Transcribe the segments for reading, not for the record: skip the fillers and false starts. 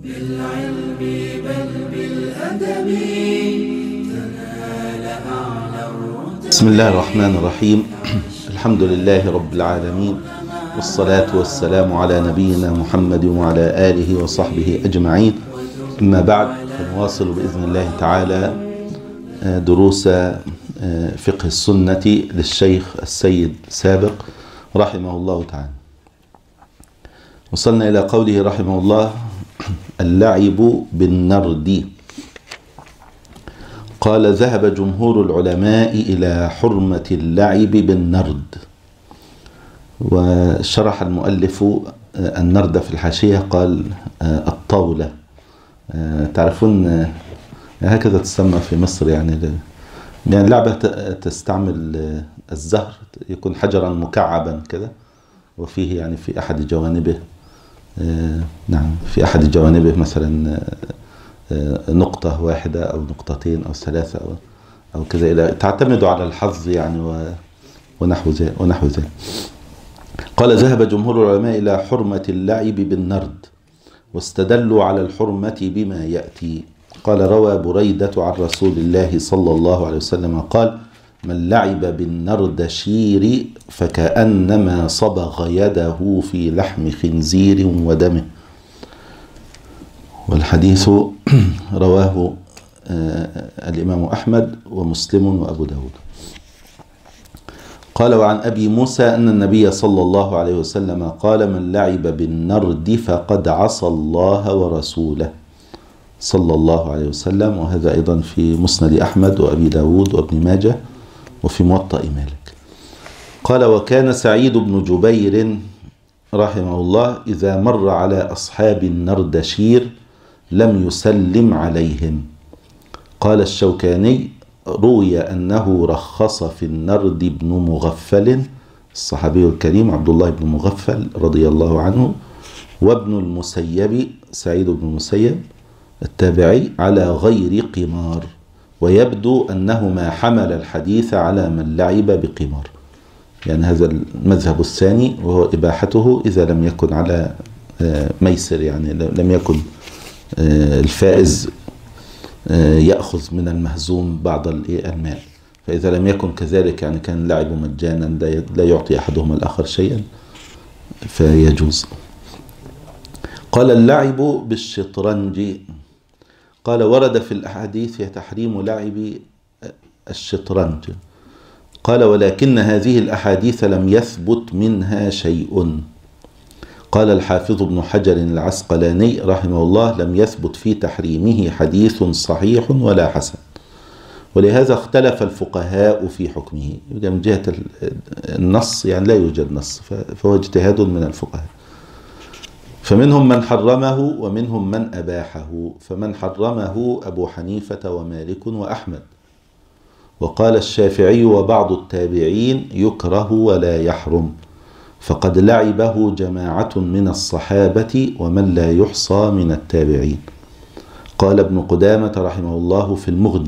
بالعلم بل بالأدب تنال أعلى الرتب. بسم الله الرحمن الرحيم. الحمد لله رب العالمين، والصلاة والسلام على نبينا محمد وعلى آله وصحبه أجمعين. أما بعد، فنواصل بإذن الله تعالى دروس فقه السنة للشيخ السيد سابق رحمه الله تعالى. وصلنا إلى قوله رحمه الله: اللعب بالنرد. قال: ذهب جمهور العلماء إلى حرمة اللعب بالنرد. وشرح المؤلف النرد في الحاشية، قال الطاولة. تعرفون هكذا تسمى في مصر، يعني لعبة تستعمل الزهر، يكون حجرا مكعبا كده، وفيه يعني في أحد جوانبه في أحد جوانبه مثلا نقطة واحدة أو نقطتين أو ثلاثة أو كذا، إلى تعتمد على الحظ يعني ونحو ذلك. قال: ذهب جمهور العلماء إلى حرمة اللعب بالنرد، واستدلوا على الحرمة بما يأتي. قال: روى بريدة عن رسول الله صلى الله عليه وسلم قال: من لعب بالنردشير فكأنما صبغ يده في لحم خنزير ودمه. والحديث رواه الإمام أحمد ومسلم وأبو داود. قال: وعن أبي موسى أن النبي صلى الله عليه وسلم قال: من لعب بالنرد فقد عصى الله ورسوله صلى الله عليه وسلم. وهذا أيضا في مسند أحمد وأبي داود وابن ماجه وفي موطأ مالك. قال: وكان سعيد بن جبير رحمه الله إذا مر على أصحاب النردشير لم يسلم عليهم. قال الشوكاني: روي أنه رخص في النرد بن مغفل، الصحابي الكريم عبد الله بن مغفل رضي الله عنه، وابن المسيب سعيد بن المسيب التابعي، على غير قمار. ويبدو أنهما حمل الحديث على من لعب بقمار، يعني هذا المذهب الثاني، وهو إباحته إذا لم يكن على ميسر، يعني لم يكن الفائز يأخذ من المهزوم بعض المال. فإذا لم يكن كذلك، يعني كان اللعب مجانا لا يعطي أحدهما الآخر شيئا، فيجوز. قال: اللعب بالشطرنج. قال: ورد في الأحاديث تحريم لعب الشطرنج. قال: ولكن هذه الأحاديث لم يثبت منها شيء. قال الحافظ ابن حجر العسقلاني رحمه الله: لم يثبت في تحريمه حديث صحيح ولا حسن، ولهذا اختلف الفقهاء في حكمه. من جهة النص يعني لا يوجد نص، فهو اجتهاد من الفقهاء. فمنهم من حرمه ومنهم من أباحه. فمن حرمه أبو حنيفة ومالك وأحمد. وقال الشافعي وبعض التابعين: يكره ولا يحرم، فقد لعبه جماعة من الصحابة ومن لا يحصى من التابعين. قال ابن قدامة رحمه الله في المغني: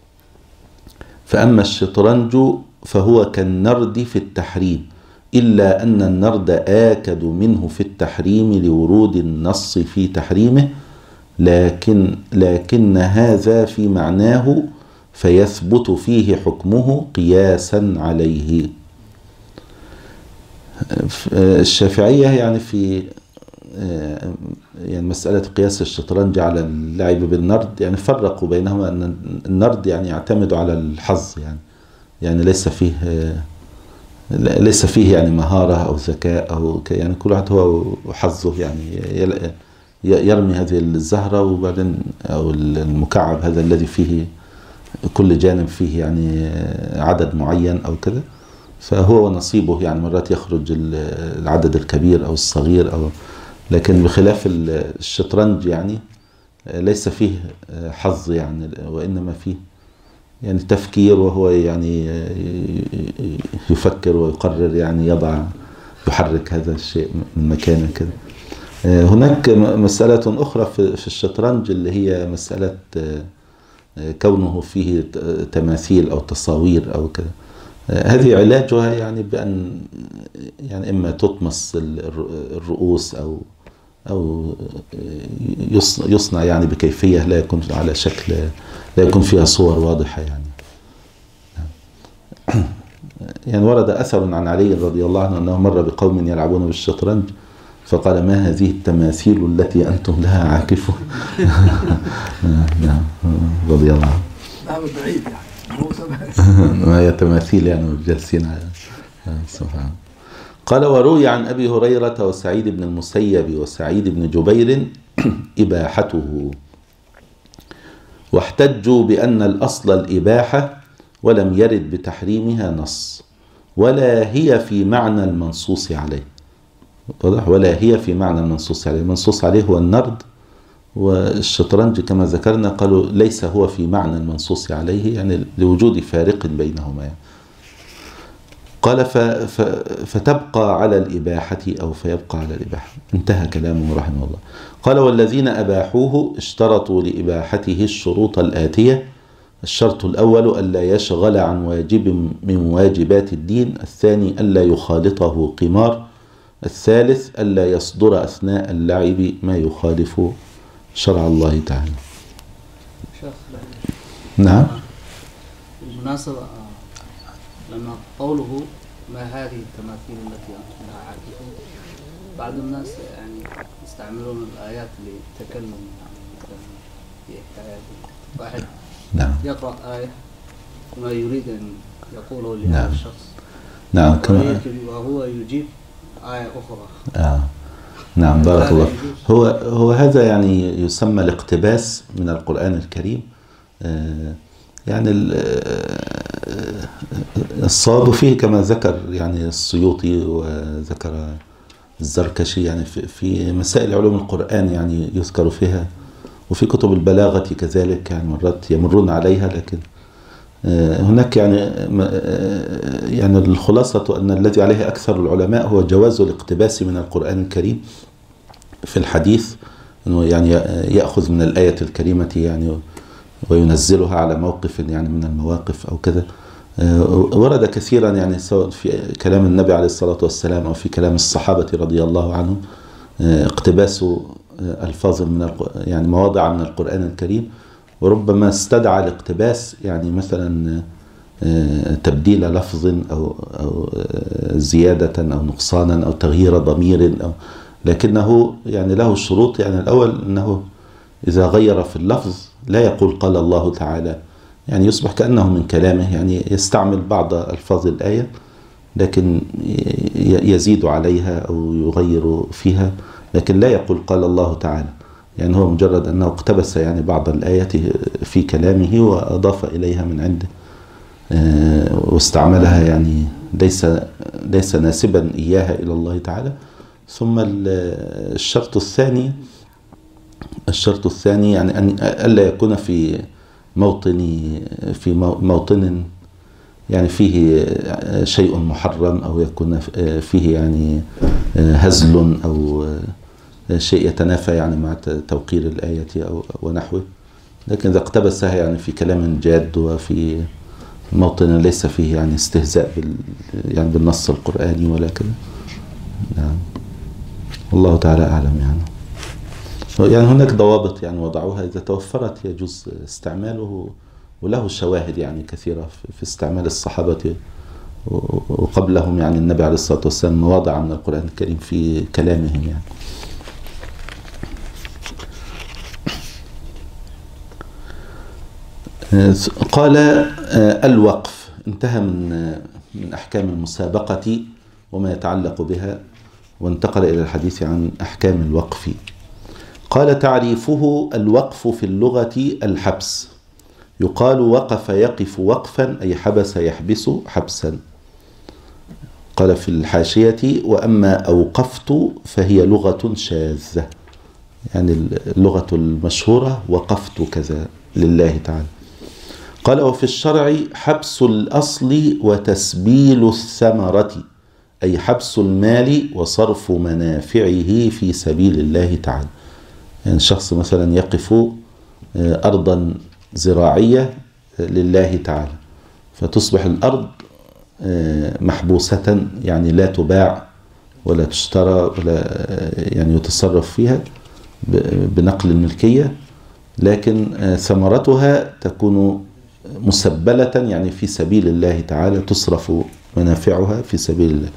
فأما الشطرنج فهو كالنرد في التحريم، إلا أن النرد آكد منه في التحريم لورود النص في تحريمه، لكن هذا في معناه، فيثبت فيه حكمه قياسا عليه. الشافعية يعني في يعني مسألة قياس الشطرنج على اللعب بالنرد، يعني فرقوا بينهما أن النرد يعني يعتمد على الحظ، يعني ليس فيه يعني مهارة أو ذكاء أو يعني كل واحد هو حظه، يعني يرمي هذه الزهرة وبعدين أو المكعب هذا الذي فيه كل جانب فيه يعني عدد معين أو كذا، فهو ونصيبه، يعني مرات يخرج العدد الكبير أو الصغير لكن بخلاف الشطرنج يعني ليس فيه حظ، يعني وإنما فيه يعني تفكير، وهو يعني يفكر ويقرر، يعني يحرك هذا الشيء من مكانه كده. هناك مسألة أخرى في الشطرنج، اللي هي مسألة كونه فيه تماثيل أو تصاوير أو كده. هذه علاجها يعني بأن يعني إما تطمس الرؤوس أو يصنع يعني بكيفية لا يكون على شكل، لا يكون فيها صور واضحة يعني. يعني ورد أثر عن علي رضي الله عنه أنه مر بقوم يلعبون بالشطرنج فقال: ما هذه التماثيل التي أنتم لها عاكفون. نعم رضي الله عنه. نعم بعيد يعني ما هي تماثيل يعني جالسين على سبحان. قال: وروي عن أبي هريرة وسعيد بن المسيب وسعيد بن جبير إباحته، واحتجوا بأن الأصل الإباحة ولم يرد بتحريمها نص، ولا هي في معنى المنصوص عليه. واضح؟ ولا هي في معنى المنصوص عليه. المنصوص عليه هو النرد، والشطرنج كما ذكرنا قالوا ليس هو في معنى المنصوص عليه، يعني لوجود فارق بينهما يعني. قال فتبقى على الإباحة أو فيبقى على الإباحة. انتهى كلامه رحمه الله. قال: والذين أباحوه اشترطوا لإباحته الشروط الآتية: الشرط الأول ألا يشغل عن واجب من واجبات الدين، الثاني ألا يخالطه قمار، الثالث ألا يصدر أثناء اللعب ما يخالف شرع الله تعالى. نعم. بالمناسبة لما قوله ما هذه التماثيل التي أنتم لها عاكفون، بعض الناس يعني يستعملون الآيات للتكلم في حكايات. واحد نعم. يقرأ آية وما يريد أن يقوله لهذا نعم. الشخص، نعم كما وهو يجيب آية أخرى. نعم بارك الله. هو هذا يعني يسمى الاقتباس من القرآن الكريم. يعني الصواب فيه كما ذكر يعني السيوطي وذكر الزركشي يعني في مسائل علوم القرآن يعني يذكر فيها، وفي كتب البلاغة كذلك يعني مرات يمرون عليها. لكن هناك يعني الخلاصة أن الذي عليه أكثر العلماء هو جواز الاقتباس من القرآن الكريم في الحديث، أنه يعني يأخذ من الآية الكريمة يعني وينزلها على موقف يعني من المواقف أو كذا. ورد كثيرا يعني سواء في كلام النبي عليه الصلاة والسلام أو في كلام الصحابة رضي الله عنهم اقتباس ألفاظ من يعني مواضع من القرآن الكريم، وربما استدعى الاقتباس يعني مثلا تبديل لفظ أو زيادة أو نقصانا أو تغيير ضمير لكنه يعني له شروط. يعني الأول أنه إذا غير في اللفظ لا يقول قال الله تعالى، يعني يصبح كأنه من كلامه، يعني يستعمل بعض ألفاظ الآية لكن يزيد عليها أو يغير فيها، لكن لا يقول قال الله تعالى. يعني هو مجرد أنه اقتبس يعني بعض الآيات في كلامه وأضاف إليها من عنده واستعملها، يعني ليس ناسبا إياها إلى الله تعالى. ثم الشرط الثاني يعني أن ألا يكون في موطن يعني فيه شيء محرم، أو يكون فيه يعني هزل أو شيء يتنافى يعني مع توقير الآية أو ونحوه. لكن إذا اقتبسها يعني في كلام جاد وفي موطن ليس فيه يعني استهزاء يعني بالنص القرآني ولا كذا. نعم والله تعالى أعلم. يعني هناك ضوابط يعني وضعوها، إذا توفرت يجوز استعماله، وله شواهد يعني كثيرة في استعمال الصحابة وقبلهم يعني النبي عليه الصلاة والسلام مواضع من القرآن الكريم في كلامهم يعني. قال الوقف انتهى من أحكام المسابقة وما يتعلق بها، وانتقل إلى الحديث عن أحكام الوقف. قال تعريفه: الوقف في اللغة الحبس، يقال وقف يقف وقفا أي حبس يحبس حبسا. قال في الحاشية: وأما أوقفت فهي لغة شاذة، يعني اللغة المشهورة وقفت كذا لله تعالى. قال: وفي الشرع حبس الأصل وتسبيل الثمرة، أي حبس المال وصرف منافعه في سبيل الله تعالى. يعني شخص مثلا يقف أرضا زراعية لله تعالى، فتصبح الأرض محبوسة يعني لا تباع ولا تشترى ولا يعني يتصرف فيها، بنقل الملكية، لكن ثمرتها تكون مسبلة، يعني في سبيل الله تعالى، تصرف منافعها في سبيل الله.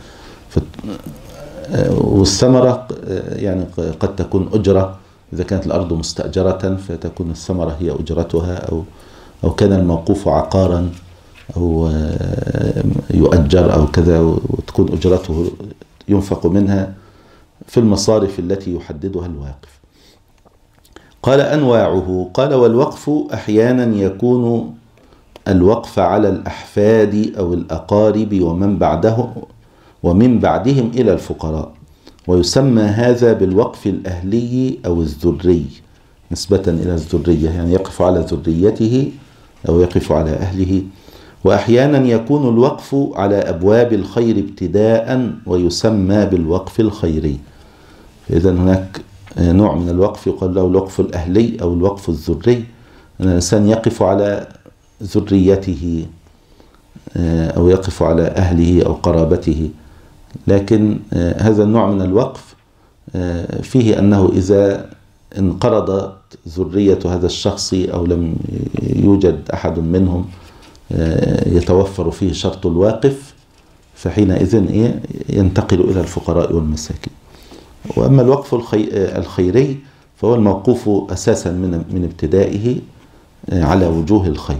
والثمرة يعني قد تكون أجرة، إذا كانت الأرض مستأجرة فتكون الثمرة هي أجرتها، أو كان الموقوف عقارا أو يؤجر أو كذا، وتكون أجرته ينفق منها في المصارف التي يحددها الواقف. قال أنواعه، قال والوقف أحيانا يكون الوقف على الأحفاد أو الأقارب ومن بعدهم إلى الفقراء، ويسمى هذا بالوقف الأهلي أو الذري نسبة إلى الذرية، يعني يقف على ذريته أو يقف على أهله. وأحيانا يكون الوقف على أبواب الخير ابتداء ويسمى بالوقف الخيري. إذن هناك نوع من الوقف يقال له الوقف الأهلي أو الوقف الذري، أن الإنسان يقف على ذريته أو يقف على أهله أو قرابته. لكن هذا النوع من الوقف فيه أنه إذا انقرضت ذرية هذا الشخص أو لم يوجد أحد منهم يتوفر فيه شرط الواقف، فحينئذ ينتقل إلى الفقراء والمساكين. وأما الوقف الخيري فهو الموقوف أساسا من ابتدائه على وجوه الخير.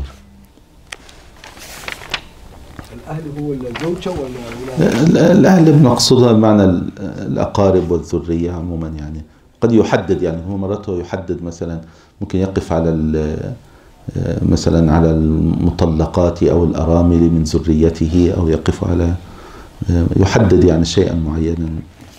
الأهل هو الزوجة ولا الأهل بمقصودها بمعنى الأقارب والذرية عموما، يعني قد يحدد، يعني هو مرته يحدد مثلا ممكن يقف على مثلا على المطلقات أو الأرامل من ذريته، أو يقف على يحدد يعني شيئا معينا.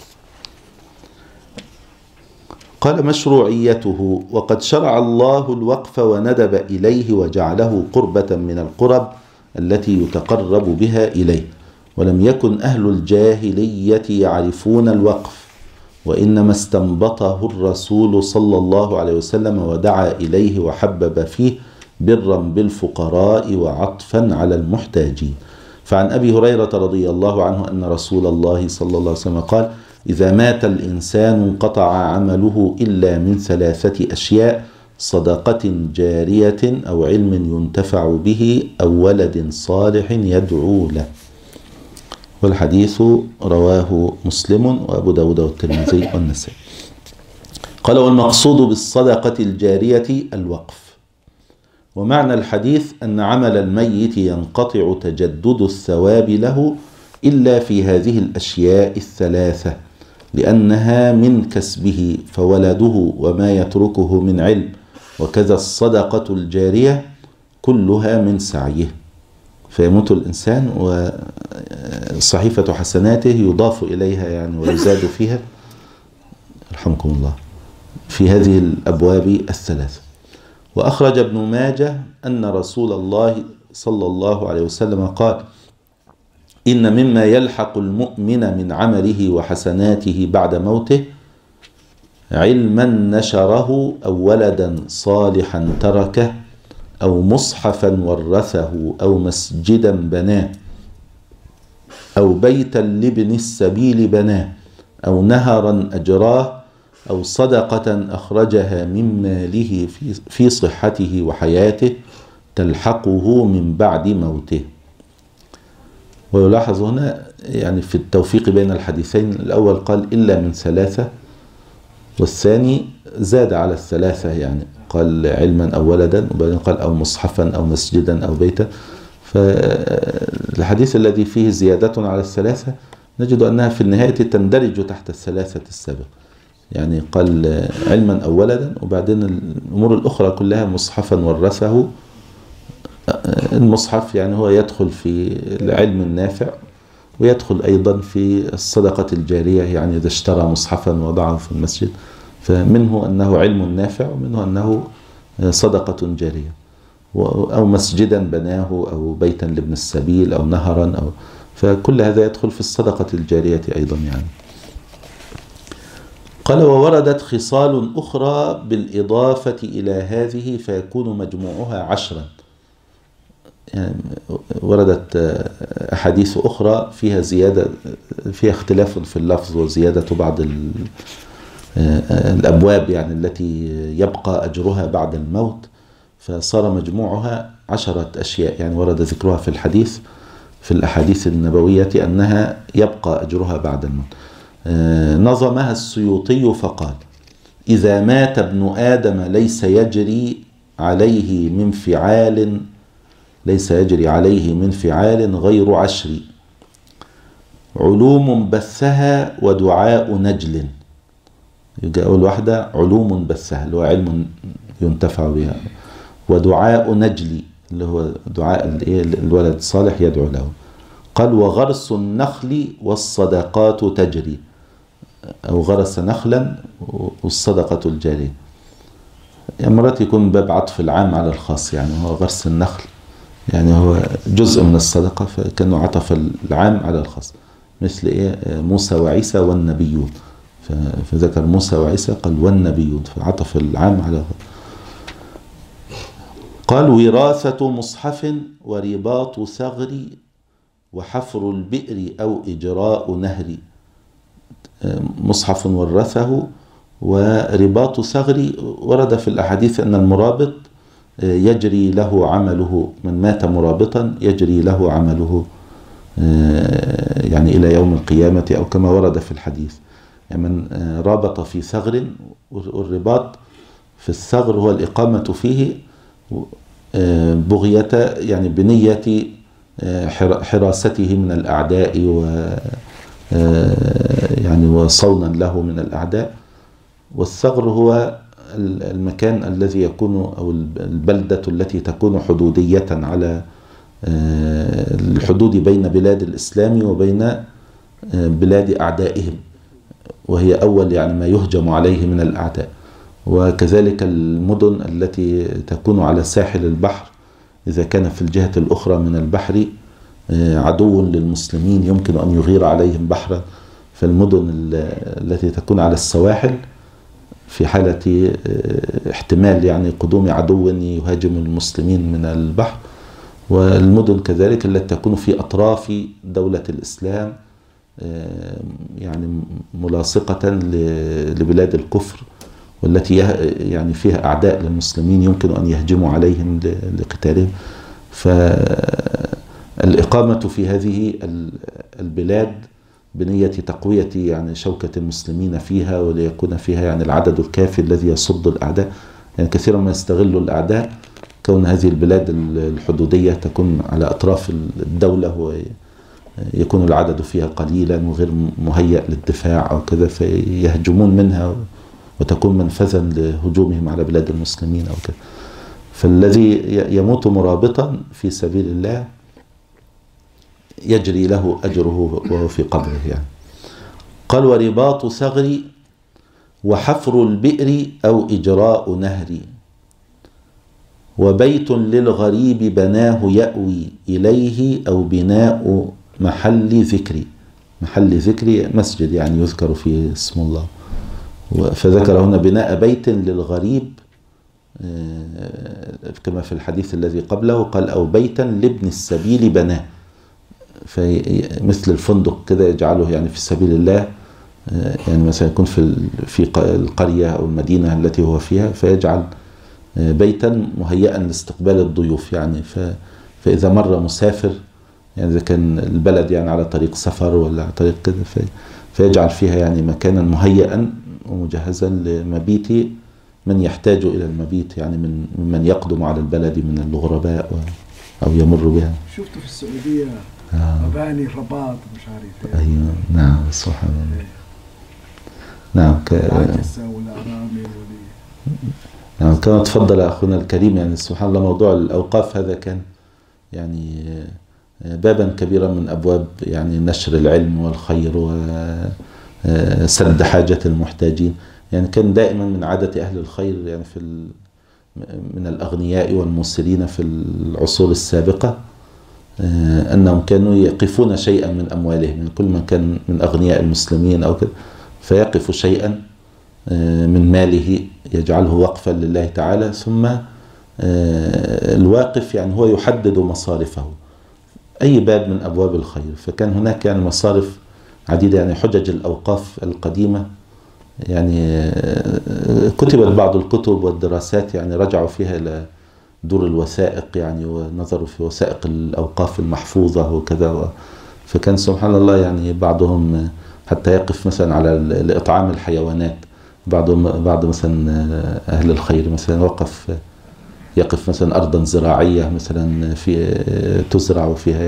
قال مشروعيته، وقد شرع الله الوقف وندب إليه وجعله قربة من القرب التي يتقرب بها إليه، ولم يكن أهل الجاهلية يعرفون الوقف، وإنما استنبطه الرسول صلى الله عليه وسلم ودعا إليه وحبب فيه برا بالفقراء وعطفا على المحتاجين. فعن أبي هريرة رضي الله عنه أن رسول الله صلى الله عليه وسلم قال: إذا مات الإنسان انقطع عمله إلا من 3 أشياء: صدقة جارية أو علم ينتفع به أو ولد صالح يدعو له. والحديث رواه مسلم وأبو داود والترمذي والنسائي. قال والمقصود بالصدقة الجارية الوقف. ومعنى الحديث أن عمل الميت ينقطع تجدد الثواب له إلا في هذه الأشياء 3، لأنها من كسبه، فولده وما يتركه من علم، وكذا الصدقة الجارية كلها من سعيه. فيموت الإنسان وصحيفة حسناته يضاف إليها يعني ويزاد فيها، رحمكم الله، في هذه الأبواب 3. وأخرج ابن ماجه أن رسول الله صلى الله عليه وسلم قال: إن مما يلحق المؤمن من عمله وحسناته بعد موته علما نشره أو ولدا صالحا تركه أو مصحفا ورثه أو مسجدا بناه أو بيتا لابن السبيل بناه أو نهرا أجراه أو صدقة أخرجها من ماله في صحته وحياته تلحقه من بعد موته. ويلاحظ هنا يعني في التوفيق بين الحديثين، الأول قال إلا من 3، والثاني زاد على 3، يعني قال علما أو ولدا، وبعدين قال أو مصحفا أو مسجدا أو بيتا. فالحديث الذي فيه زيادة على 3 نجد أنها في النهاية تندرج تحت 3 السابق، يعني قال علما أو ولدا، وبعدين الأمور الأخرى كلها مصحفا ورثه. المصحف يعني هو يدخل في العلم النافع، ويدخل أيضا في الصدقة الجارية، يعني إذا اشترى مصحفا وضعه في المسجد فمنه أنه علم نافع، ومنه أنه صدقة جارية. أو مسجدا بناه أو بيتا لابن السبيل أو نهرا فكل هذا يدخل في الصدقة الجارية أيضا يعني. قال ووردت خصال أخرى بالإضافة إلى هذه فيكون مجموعها 10. يعني وردت أحاديث أخرى فيها زيادة، فيها اختلاف في اللفظ وزيادة بعض الأبواب يعني التي يبقى أجرها بعد الموت، فصار مجموعها 10 أشياء، يعني ورد ذكرها في الحديث في الأحاديث النبوية أنها يبقى أجرها بعد الموت. نظمها السيوطي فقال: إذا مات ابن آدم ليس يجري عليه من فعال غير 10: علوم بثها ودعاء نجل. يبقى أول واحدة علوم بثها اللي هو علم ينتفع بها، ودعاء نجل اللي هو دعاء الولد الصالح يدعو له. قال: وغرس النخل والصدقات تجري، أو غرس نخلا والصدقة الجارية. يعني مرات يكون باب عطف العام على الخاص، يعني هو غرس النخل يعني هو جزء من الصدقة، فكانوا عطف العام على الخاص، مثل موسى وعيسى والنبيون، فذكر موسى وعيسى قال والنبيون، فعطف العام على الخاص. قال: وراثة مصحف ورباط ثغر وحفر البئر أو إجراء نهر. مصحف ورثه ورباط ثغر، ورد في الأحاديث أن المرابط يجري له عمله، من مات مرابطا يجري له عمله يعني إلى يوم القيامة، أو كما ورد في الحديث يعني من رابط في ثغر، والرباط في الثغر هو الإقامة فيه بغية يعني بنية حراسته من الأعداء يعني وصونا له من الأعداء. والثغر هو المكان الذي يكون أو البلدة التي تكون حدودية على الحدود بين بلاد الإسلام وبين بلاد أعدائهم، وهي أول يعني ما يهجم عليه من الأعداء. وكذلك المدن التي تكون على ساحل البحر، إذا كان في الجهة الأخرى من البحر عدو للمسلمين يمكن أن يغير عليهم بحرا، فالمدن التي تكون على السواحل في حالة احتمال يعني قدوم عدو يهاجم المسلمين من البحر، والمدن كذلك التي تكون في أطراف دولة الإسلام يعني ملاصقة لبلاد الكفر، والتي يعني فيها أعداء للمسلمين يمكن أن يهجموا عليهم لقتالهم. فالإقامة في هذه البلاد بنية تقوية يعني شوكة المسلمين فيها، وليكون فيها يعني العدد الكافي الذي يصد الأعداء. يعني كثيرا ما يستغل الأعداء كون هذه البلاد الحدودية تكون على أطراف الدولة، ويكون العدد فيها قليلا وغير مهيأ للدفاع أو كذا، فيهجمون منها وتكون منفذا لهجومهم على بلاد المسلمين أو كذا. فالذي يموت مرابطا في سبيل الله يجري له أجره وهو في قبره يعني. قال: ورباط ثغر وحفر البئر أو إجراء نهر، وبيت للغريب بناه يأوي إليه أو بناء محل ذكر. محل ذكر مسجد يعني يذكر فيه اسم الله، فذكر هنا بناء بيت للغريب كما في الحديث الذي قبله، قال: أو بيتا لابن السبيل بناه، فمثل الفندق كده يجعله يعني في سبيل الله، يعني مثلا يكون في القرية أو المدينة التي هو فيها، فيجعل بيتا مهيئا لاستقبال الضيوف يعني. فإذا مر مسافر يعني إذا كان البلد يعني على طريق سفر ولا على طريق كده، فيجعل فيها يعني مكانا مهيئا ومجهزا لمبيت من يحتاج إلى المبيت، يعني من يقدم على البلد من الغرباء أو يمر بها. شفت في السعودية مباني رباط مش عارف. أيوة نعم سبحان الله. نعم العجسة والأرامل نعم كما تفضل أخونا الكريم. يعني سبحان الله موضوع الأوقاف هذا كان يعني بابا كبيرا من أبواب يعني نشر العلم والخير وسد حاجة المحتاجين. يعني كان دائما من عادة أهل الخير يعني من الأغنياء والموسرين في العصور السابقة أنهم كانوا يقفون شيئا من أموالهم، يعني كل من كان من أغنياء المسلمين أو كده فيقف شيئا من ماله يجعله وقفا لله تعالى، ثم الواقف يعني هو يحدد مصارفه أي باب من أبواب الخير. فكان هناك يعني مصارف عديدة، يعني حجج الأوقاف القديمة يعني كتبت بعض الكتب والدراسات يعني رجعوا فيها إلى دور الوثائق يعني، ونظروا في وثائق الأوقاف المحفوظة وكذا. فكان سبحان الله يعني بعضهم حتى يقف مثلا على الإطعام الحيوانات. بعض مثلا أهل الخير مثلا يقف مثلا أرضا زراعية مثلا في تزرع فيها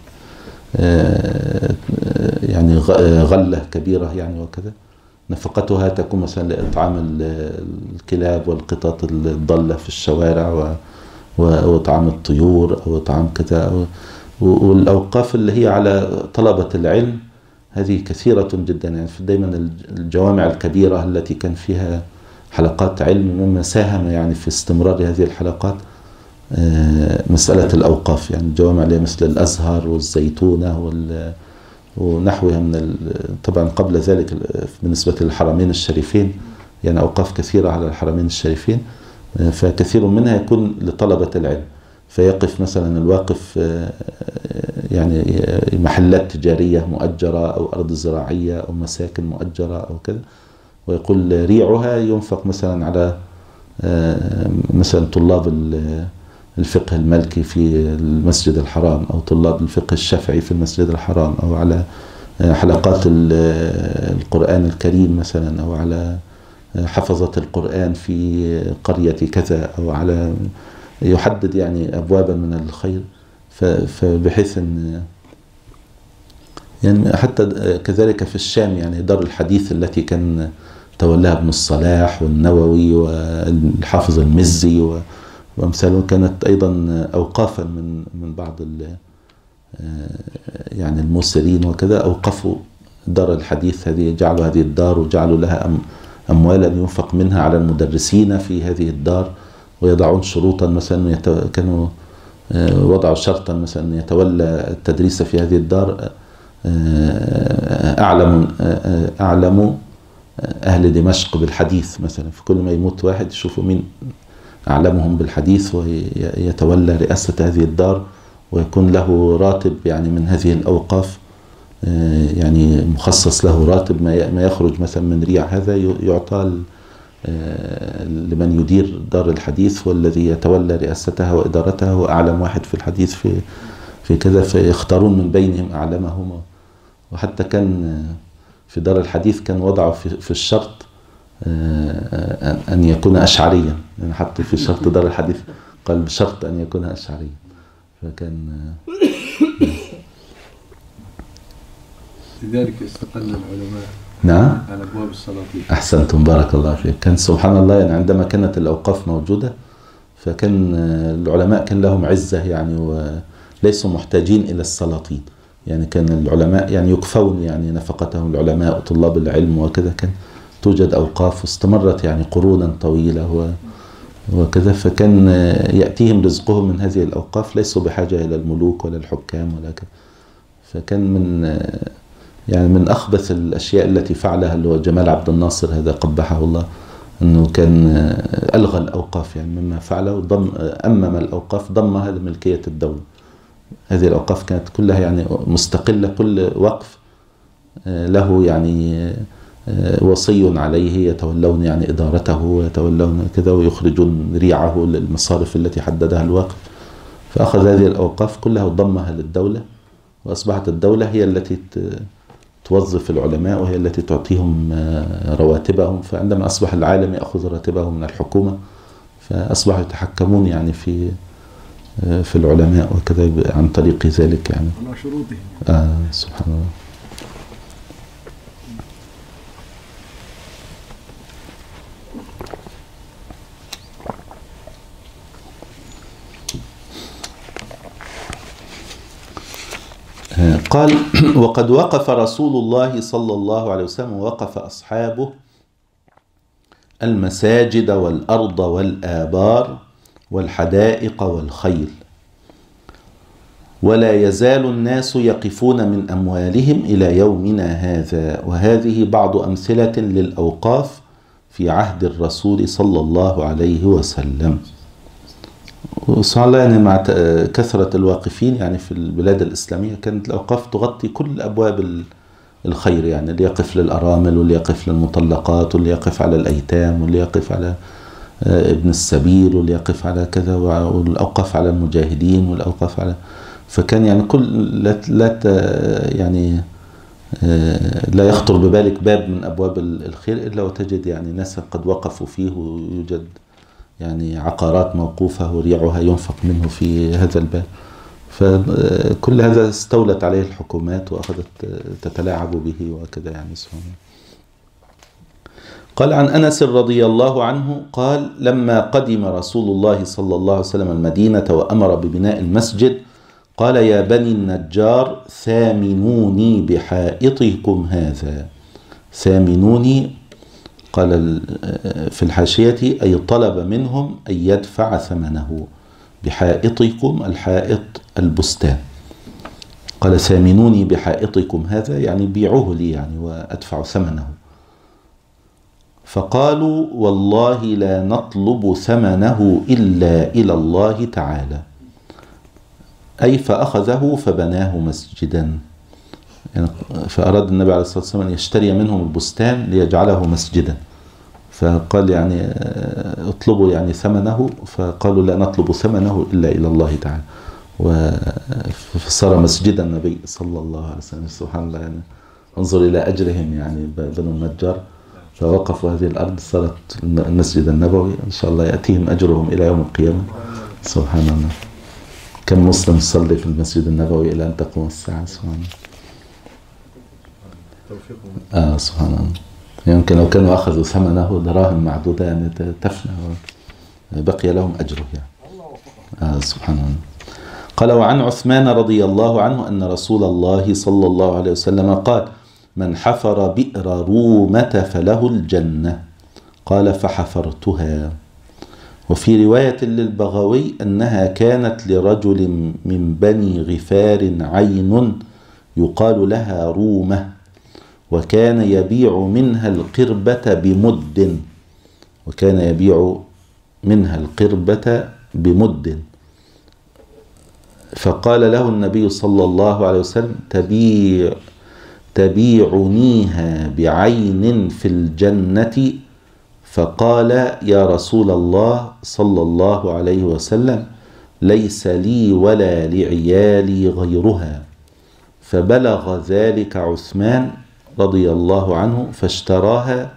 يعني غلة كبيرة يعني وكذا، نفقتها تكون مثلا لإطعام الكلاب والقطط الضالة في الشوارع وإطعام الطيور أو إطعام كذا. والأوقاف اللي هي على طلبة العلم هذه كثيرة جدا يعني. في دايما الجوامع الكبيرة التي كان فيها حلقات علم، مما ساهم يعني في استمرار هذه الحلقات مسألة الأوقاف يعني. الجوامع اللي مثل الأزهر والزيتونة ونحوها طبعا قبل ذلك بالنسبة للحرمين الشريفين يعني أوقاف كثيرة على الحرمين الشريفين، فكثير منها يكون لطلبة العلم. فيقف مثلا الواقف يعني محلات تجارية مؤجرة أو أرض زراعية أو مساكن مؤجرة أو كذا، ويقول ريعها ينفق مثلا على مثلا طلاب الفقه المالكي في المسجد الحرام، أو طلاب الفقه الشافعي في المسجد الحرام، أو على حلقات القرآن الكريم مثلا، أو على حفظة القرآن في قرية كذا، أو على يحدد يعني أبوابا من الخير. فبحيث أن يعني حتى كذلك في الشام يعني دار الحديث التي كان تولاها ابن الصلاح والنووي والحافظ المزي وأمثاله، كانت أيضا أوقافا من بعض يعني الموسرين وكذا، أوقفوا دار الحديث هذه، جعلوا هذه الدار وجعلوا لها أموالا ينفق منها على المدرسين في هذه الدار، ويضعون شروطا مثلا كانوا وضعوا شرطا مثلا أن يتولى التدريس في هذه الدار أعلم أهل دمشق بالحديث مثلا. في كل ما يموت واحد يشوفوا مين أعلمهم بالحديث ويتولى رئاسة هذه الدار، ويكون له راتب يعني من هذه الأوقاف يعني مخصص له راتب. ما يخرج مثلا من ريع هذا يعطى لمن يدير دار الحديث والذي يتولى رئاستها وإدارتها، وأعلم واحد في الحديث في كذا، فيختارون من بينهم أعلمهم. وحتى كان في دار الحديث كان وضعوا في الشرط أن يكون أشعريا يعني، حتى في شرط دار الحديث قال بشرط أن يكون أشعريا. فكان لذلك استقل العلماء نعم على أبواب السلاطين. أحسنتم بارك الله فيك. كان سبحان الله يعني عندما كانت الأوقاف موجودة فكان العلماء كان لهم عزة يعني، وليسوا محتاجين إلى السلاطين يعني. كان العلماء يعني يكفون يعني نفقتهم، العلماء وطلاب العلم وكذا. كان توجد أوقاف واستمرت يعني قرونا طويلة وكذا، فكان يأتيهم رزقهم من هذه الأوقاف، ليسوا بحاجة إلى الملوك ولا الحكام ولا كذا. فكان من أخبث الأشياء التي فعلها اللي هو جمال عبد الناصر هذا قبحه الله، أنه كان ألغى الأوقاف يعني. مما فعله أمم الأوقاف، ضمها لملكية الدولة. هذه الأوقاف كانت كلها يعني مستقلة، كل وقف له يعني وصي عليه يتولون يعني إدارته ويتولون كذا، ويخرجون ريعه للمصارف التي حددها الوقف. فأخذ هذه الأوقاف كلها وضمها للدولة، وأصبحت الدولة هي التي توظف العلماء، وهي التي تعطيهم رواتبهم. فعندما أصبح العالم يأخذ راتبه من الحكومة، فأصبحوا يتحكمون يعني في العلماء وكذا عن طريق ذلك يعني على شروطهم. سبحان الله. قال وقد وقف رسول الله صلى الله عليه وسلم ووقف أصحابه المساجد والأرض والآبار والحدائق والخيل، ولا يزال الناس يقفون من أموالهم إلى يومنا هذا. وهذه بعض أمثلة للأوقاف في عهد الرسول صلى الله عليه وسلم. وسبحان الله يعني مع كثرة الواقفين يعني في البلاد الإسلامية، كانت الأوقاف تغطي كل أبواب الخير، يعني اللي يقف للأرامل واللي يقف للمطلقات واللي يقف على الأيتام واللي يقف على ابن السبيل واللي يقف على كذا، والأوقف على المجاهدين والأوقف على، فكان يعني كل يعني لا يخطر ببالك باب من أبواب الخير إلا وتجد يعني ناس قد وقفوا فيه، ويوجد يعني عقارات موقوفة وريعها ينفق منه في هذا الباب. فكل هذا استولت عليه الحكومات وأخذت تتلاعب به وكذا يعني سبحان الله. قال عن أنس رضي الله عنه قال لما قدم رسول الله صلى الله عليه وسلم المدينة وأمر ببناء المسجد قال يا بني النجار ثامنوني بحائطكم هذا. ثامنوني قال في الحاشية أي طلب منهم أن يدفع ثمنه. بحائطكم الحائط البستان، قال ثامنوني بحائطكم هذا يعني بيعوه لي يعني وأدفع ثمنه. فقالوا والله لا نطلب ثمنه إلا إلى الله تعالى، أي فأخذه فبناه مسجدا. يعني فأراد النبي عليه الصلاة والسلام أن يشتري منهم البستان ليجعله مسجدا، فقال يعني اطلبوا يعني ثمنه، فقالوا لا نطلب ثمنه إلا إلى الله تعالى، فصار مسجد النبي صلى الله عليه وسلم. سبحان الله، يعني انظر إلى أجرهم يعني بنو النجار، فوقفوا هذه الأرض صارت المسجد النبوي، إن شاء الله يأتيهم أجرهم إلى يوم القيامة. سبحان الله، كم مسلم يصلي في المسجد النبوي إلى أن تقوم الساعة. سبحان الله. سبحان الله، يمكن لو كانوا أخذوا ثمنه دراهم معدودة يعني تفنى بقي لهم أجره يعني. سبحان الله. قال وعن عثمان رضي الله عنه أن رسول الله صلى الله عليه وسلم قال من حفر بئر رومة فله الجنة. قال فحفرتها. وفي رواية للبغوي أنها كانت لرجل من بني غفار عين يقال لها رومة، وكان يبيع منها القربة بمد، وكان يبيع منها القربة بمد. فقال له النبي صلى الله عليه وسلم تبيعنيها بعين في الجنة؟ فقال يا رسول الله صلى الله عليه وسلم ليس لي ولا لعيالي غيرها. فبلغ ذلك عثمان رضي الله عنه فاشتراها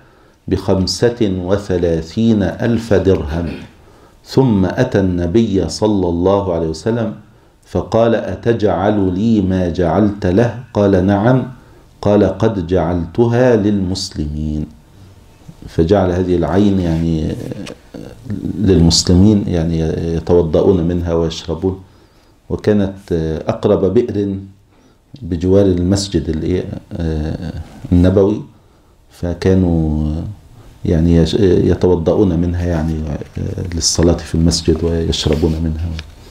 ب35,000 درهم. ثم أتى النبي صلى الله عليه وسلم فقال أتجعل لي ما جعلت له؟ قال نعم. قال قد جعلتها للمسلمين. فجعل هذه العين يعني للمسلمين، يعني يتوضؤون منها ويشربون. وكانت أقرب بئر بجوار المسجد النبوي، فكانوا يعني يتوضؤون منها يعني للصلاة في المسجد ويشربون منها.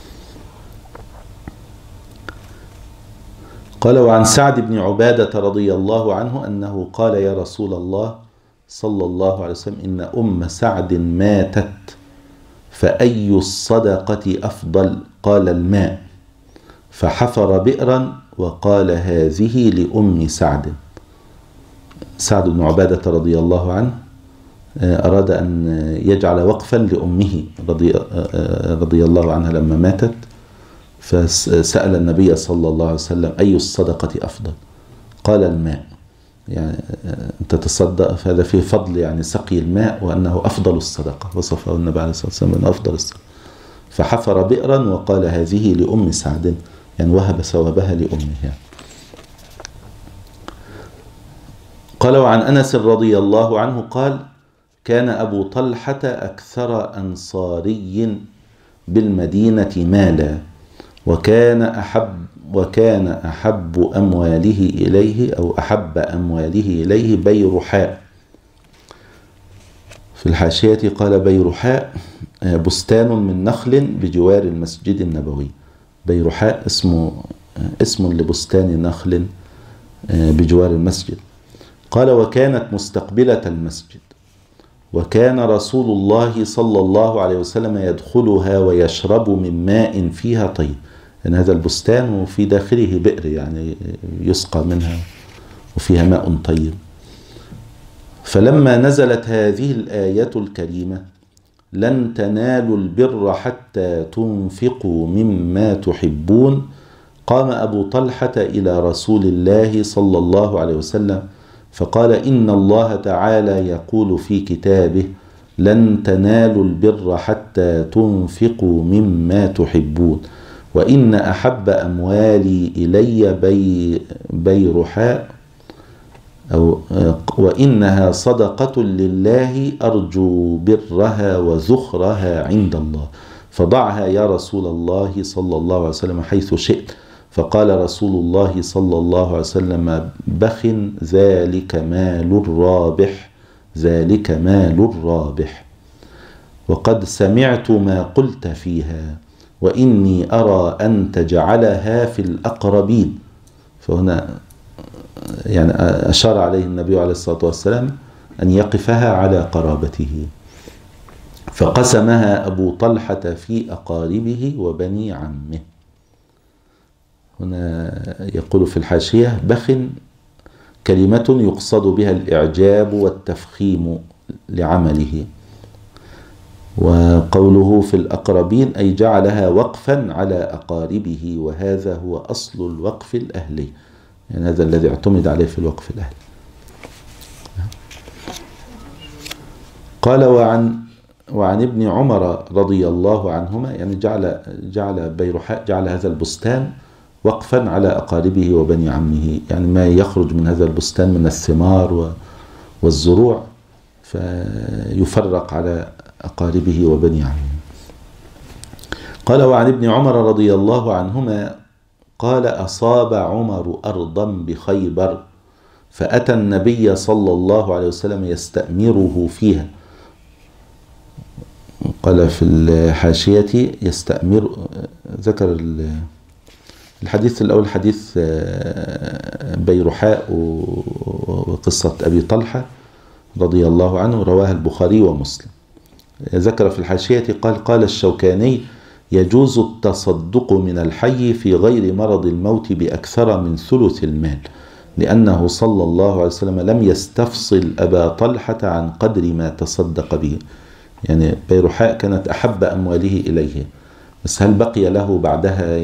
قال وعن سعد بن عبادة رضي الله عنه أنه قال يا رسول الله صلى الله عليه وسلم إن أم سعد ماتت فأي الصدقة أفضل؟ قال الماء. فحفر بئرا وقال هذه لأم سعد. سعد بن عبادة رضي الله عنه أراد أن يجعل وقفا لأمه رضي الله عنها لما ماتت، فسأل النبي صلى الله عليه وسلم أي الصدقة أفضل؟ قال الماء. يعني أنت تصدق، فهذا فيه فضل يعني سقي الماء وأنه أفضل الصدقة، وصفه النبي عليه الصلاة والسلام أنه أفضل الصدقة. فحفر بئرا وقال هذه لأم سعد، يعني وهب ثوابها لأمها. قال وعن أنس رضي الله عنه قال كان أبو طلحة أكثر أنصاري بالمدينة مالا، وكان أحب أمواله إليه أو أحب أمواله إليه بيرحاء. في الحاشية قال بيرحاء بستان من نخل بجوار المسجد النبوي. بيرحاء اسم لبستان نخل بجوار المسجد. قال وكانت مستقبلة المسجد، وكان رسول الله صلى الله عليه وسلم يدخلها ويشرب من ماء فيها طيب. يعني هذا البستان وفي داخله بئر يعني يسقى منها، وفيها ماء طيب. فلما نزلت هذه الآية الكريمة لن تنالوا البر حتى تنفقوا مما تحبون، قام أبو طلحة إلى رسول الله صلى الله عليه وسلم فقال: إن الله تعالى يقول في كتابه: لن تنالوا البر حتى تنفقوا مما تحبون، وإن أحب أموالي إلي بيرحاء وإنها صدقة لله أرجو برها وذخرها عند الله، فضعها يا رسول الله صلى الله عليه وسلم حيث شئت. فقال رسول الله صلى الله عليه وسلم: بخ ذلك مال الرابح، ذلك مال الرابح، وقد سمعت ما قلت فيها، وإني أرى أن تجعلها في الأقربين. فهنا يعني أشار عليه النبي عليه الصلاة والسلام أن يقفها على قرابته. فقسمها أبو طلحة في أقاربه وبني عمه. هنا يقول في الحاشية: بخ كلمة يقصد بها الإعجاب والتفخيم لعمله، وقوله في الأقربين أي جعلها وقفا على أقاربه، وهذا هو أصل الوقف الأهلي، يعني هذا الذي اعتمد عليه في الوقف الأهلي. قال: وعن ابن عمر رضي الله عنهما، يعني جعل بيرحاء، جعل هذا البستان وقفا على أقاربه وبني عمه، يعني ما يخرج من هذا البستان من الثمار والزروع فيفرق على أقاربه وبني عمه. قال: وعن ابن عمر رضي الله عنهما قال: أصاب عمر أرضا بخيبر فأتى النبي صلى الله عليه وسلم يستأمره فيها. قال في الحاشية يستأمر، ذكر الحديث الأول حديث بيرحاء وقصة أبي طلحة رضي الله عنه، رواه البخاري ومسلم. ذكر في الحاشية قال الشوكاني: يجوز التصدق من الحي في غير مرض الموت بأكثر من ثلث المال، لأنه صلى الله عليه وسلم لم يستفصل أبا طلحة عن قدر ما تصدق به. يعني بيرحاء كانت أحب أمواله إليه، بس هل بقي له بعدها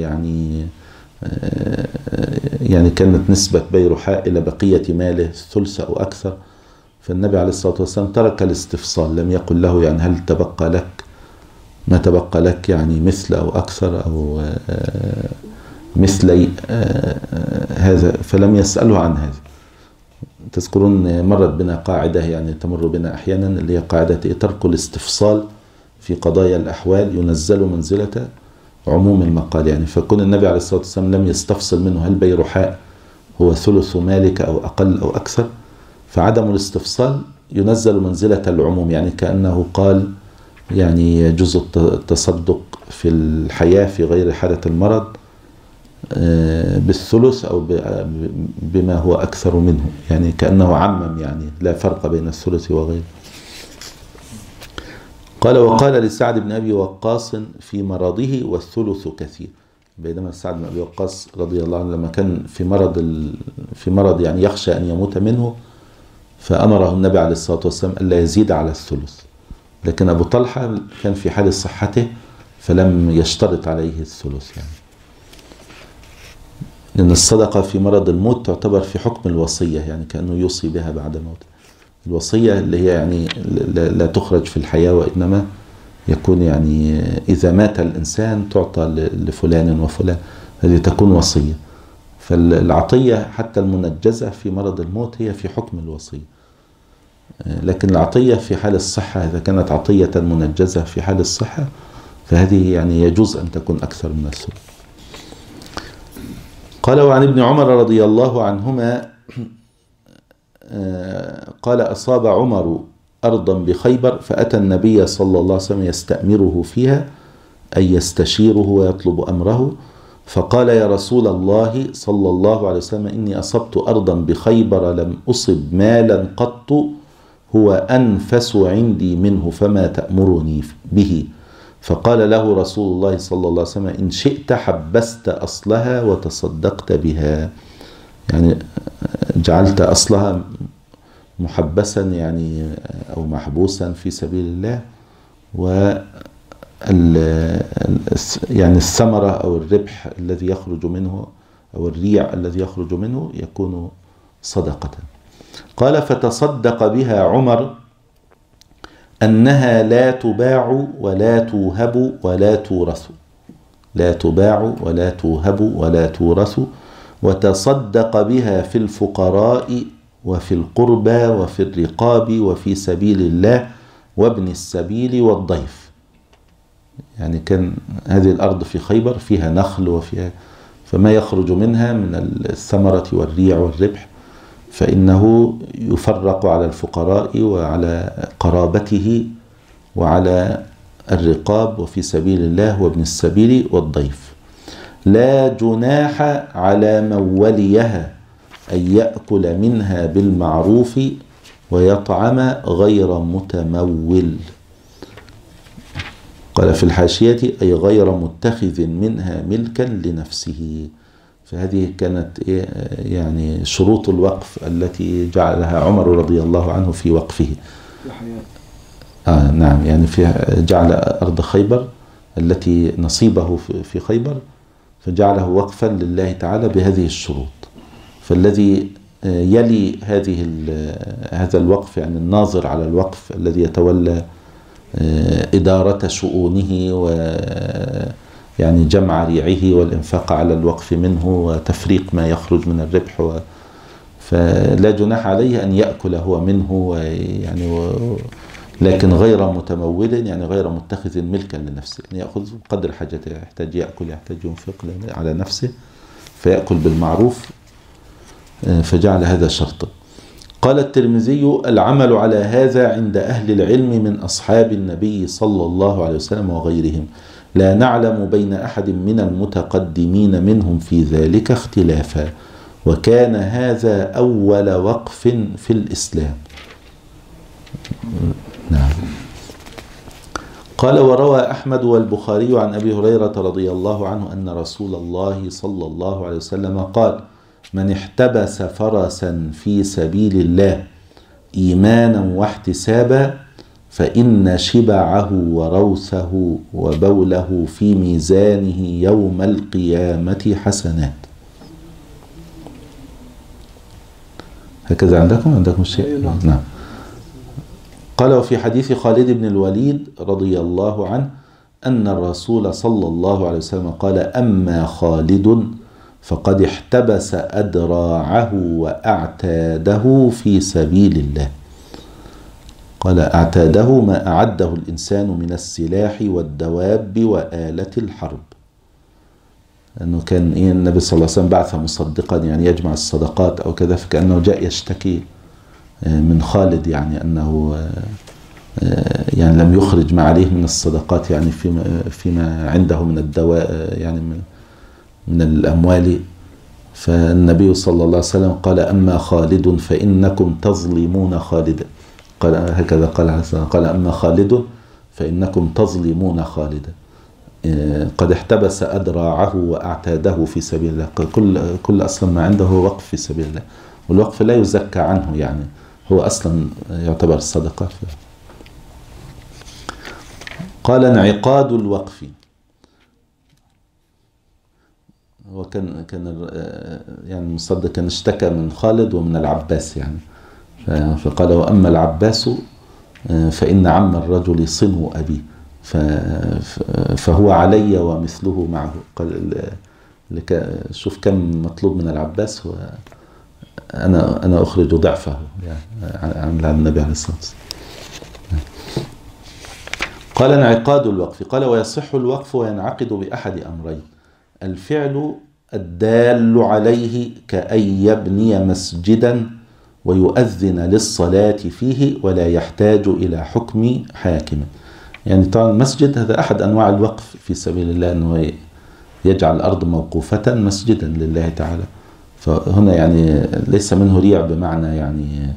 يعني كانت نسبة بيرحاء إلى بقية ماله ثلث أو أكثر؟ فالنبي عليه الصلاة والسلام ترك الاستفصال، لم يقل له يعني هل تبقى لك ما تبقى لك يعني مثل أو أكثر أو مثلي هذا، فلم يسأله عن هذا. تذكرون مرت بنا قاعدة يعني تمر بنا أحيانا، اللي هي قاعدة ترك الاستفصال في قضايا الأحوال ينزل منزلة عموم المقال. يعني فكون النبي عليه الصلاة والسلام لم يستفصل منه هل بيرحاء هو ثلث مالك أو أقل أو أكثر، فعدم الاستفصال ينزل منزلة العموم، يعني كأنه قال يعني يجوز التصدق في الحياة في غير حالة المرض بالثلث أو بما هو أكثر منه، يعني كأنه عمم، يعني لا فرق بين الثلث وغيره. قال: وقال لسعد بن أبي وقاص في مرضه والثلث كثير. بينما سعد بن أبي وقاص رضي الله عنه لما كان في مرض يعني يخشى أن يموت منه، فأمره النبي عليه الصلاة والسلام ألا يزيد على الثلث، لكن أبو طلحة كان في حال صحته فلم يشترط عليه الثلث، يعني لأن الصدقة في مرض الموت تعتبر في حكم الوصية، يعني كأنه يوصي بها بعد موته. الوصية اللي هي يعني لا تخرج في الحياة، وإنما يكون يعني إذا مات الإنسان تعطى لفلان وفلان، هذه تكون وصية. فالعطية حتى المنجزة في مرض الموت هي في حكم الوصية، لكن العطية في حال الصحة إذا كانت عطية منجزة في حال الصحة فهذه يعني يجوز أن تكون أكثر من الثلث. قال: وعن ابن عمر رضي الله عنهما قال: أصاب عمر أرضا بخيبر فأتى النبي صلى الله عليه وسلم يستأمره فيها، أي يستشيره ويطلب أمره، فقال: يا رسول الله صلى الله عليه وسلم إني أصبت أرضا بخيبر لم أصب مالا قط هو أنفس عندي منه، فما تأمرني به؟ فقال له رسول الله صلى الله عليه وسلم: إن شئت حبست أصلها وتصدقت بها. يعني جعلت أصلها محبسا يعني أو محبوسا في سبيل الله، و يعني الثمرة أو الربح الذي يخرج منه أو الريع الذي يخرج منه يكون صدقة. قال فتصدق بها عمر أنها لا تباع ولا توهب ولا تورث، لا تباع ولا توهب ولا تورث، وتصدق بها في الفقراء وفي القربى وفي الرقاب وفي سبيل الله وابن السبيل والضيف. يعني كان هذه الأرض في خيبر فيها نخل وفيها، فما يخرج منها من الثمرة والريع والربح فإنه يفرق على الفقراء وعلى قرابته وعلى الرقاب وفي سبيل الله وابن السبيل والضيف. لا جناح على من وليها أن يأكل منها بالمعروف ويطعم غير متمول. قال في الحاشية أي غير متخذ منها ملكا لنفسه. فهذه كانت يعني شروط الوقف التي جعلها عمر رضي الله عنه في وقفه. نعم، يعني جعل أرض خيبر التي نصيبه في خيبر فجعله وقفا لله تعالى بهذه الشروط. فالذي يلي هذا الوقف يعني الناظر على الوقف الذي يتولى إدارة شؤونه ويعني جمع ريعه والإنفاق على الوقف منه وتفريق ما يخرج من الربح، فلا جناح عليه أن يأكل هو منه يعني لكن غير متمول، يعني غير متخذ ملكا لنفسه، يعني يأخذ قدر حاجته، يحتاج يأكل يحتاج ينفق على نفسه فيأكل بالمعروف، فجعل هذا شرطا. قال الترمذي العمل على هذا عند أهل العلم من أصحاب النبي صلى الله عليه وسلم وغيرهم، لا نعلم بين أحد من المتقدمين منهم في ذلك اختلافا، وكان هذا أول وقف في الإسلام. نعم. قال وروى أحمد والبخاري عن أبي هريرة رضي الله عنه أن رسول الله صلى الله عليه وسلم قال من احتبس فرسا في سبيل الله إيمانا واحتسابا فإن شبعه وروثه وبوله في ميزانه يوم القيامة حسنات. هكذا عندكم شيء؟ نعم. قال وفي حديث خالد بن الوليد رضي الله عنه أن الرسول صلى الله عليه وسلم قال أما خالد فقد احتبس أدراعه وأعتاده في سبيل الله. قال أعتاده ما أعده الإنسان من السلاح والدواب وآلة الحرب، أنه كان النبي صلى الله عليه وسلم بعث مصدقا يعني يجمع الصدقات أو كذا، فكأنه جاء يشتكي من خالد يعني أنه يعني لم يخرج ما عليه من الصدقات يعني فيما عنده من الدواء يعني من الأموال. فالنبي صلى الله عليه وسلم قال أما خالد فإنكم تظلمون خالدا. قال هكذا قال أما خالد فإنكم تظلمون خالدا. قد احتبس أدراعه وأعتاده في سبيل الله. كل أصلا ما عنده هو وقف في سبيل الله، والوقف لا يزكى عنه يعني هو أصلا يعتبر الصدقة. قال انعقاد الوقف. وكان يعني المصدق كان اشتكى من خالد ومن العباس يعني، فقال وأما العباس فإن عم الرجل صنو أبي فهو علي ومثله معه. قال شوف كم مطلوب من العباس، أنا أخرج ضعفه يعني عن النبي عليه الصلاة والسلام. قال انعقاد الوقف. قال ويصح الوقف وينعقد بأحد أمرين: الفعل الدال عليه كأن يبني مسجدا ويؤذن للصلاة فيه ولا يحتاج إلى حكم حاكم. يعني طبعا المسجد هذا أحد أنواع الوقف في سبيل الله، أنه يجعل الأرض موقوفة مسجدا لله تعالى. فهنا يعني ليس منه ريع بمعنى يعني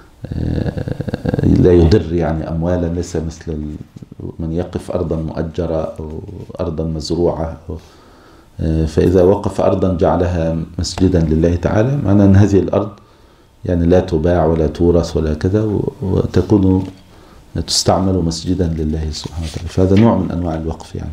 لا يضر يعني أموالا، ليس مثل من يقف أرضا مؤجرة أو أرضا مزروعة فإذا وقف أرضا جعلها مسجدا لله تعالى، معنى أن هذه الأرض يعني لا تباع ولا تورث ولا كذا، وتكون تستعمل مسجدا لله سبحانه وتعالى. فهذا نوع من أنواع الوقف يعني.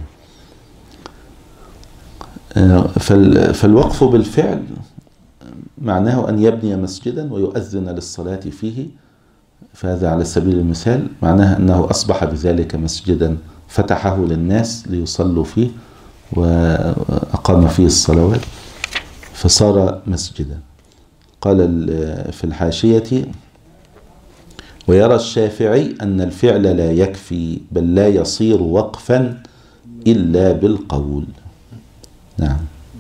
فالوقف بالفعل معناه أن يبني مسجدا ويؤذن للصلاة فيه، فهذا على سبيل المثال معناه أنه أصبح بذلك مسجدا، فتحه للناس ليصلوا فيه وأقام فيه الصلوات فصار مسجدا. قال في الحاشية: ويرى الشافعي أن الفعل لا يكفي، بل لا يصير وقفا إلا بالقول. نعم.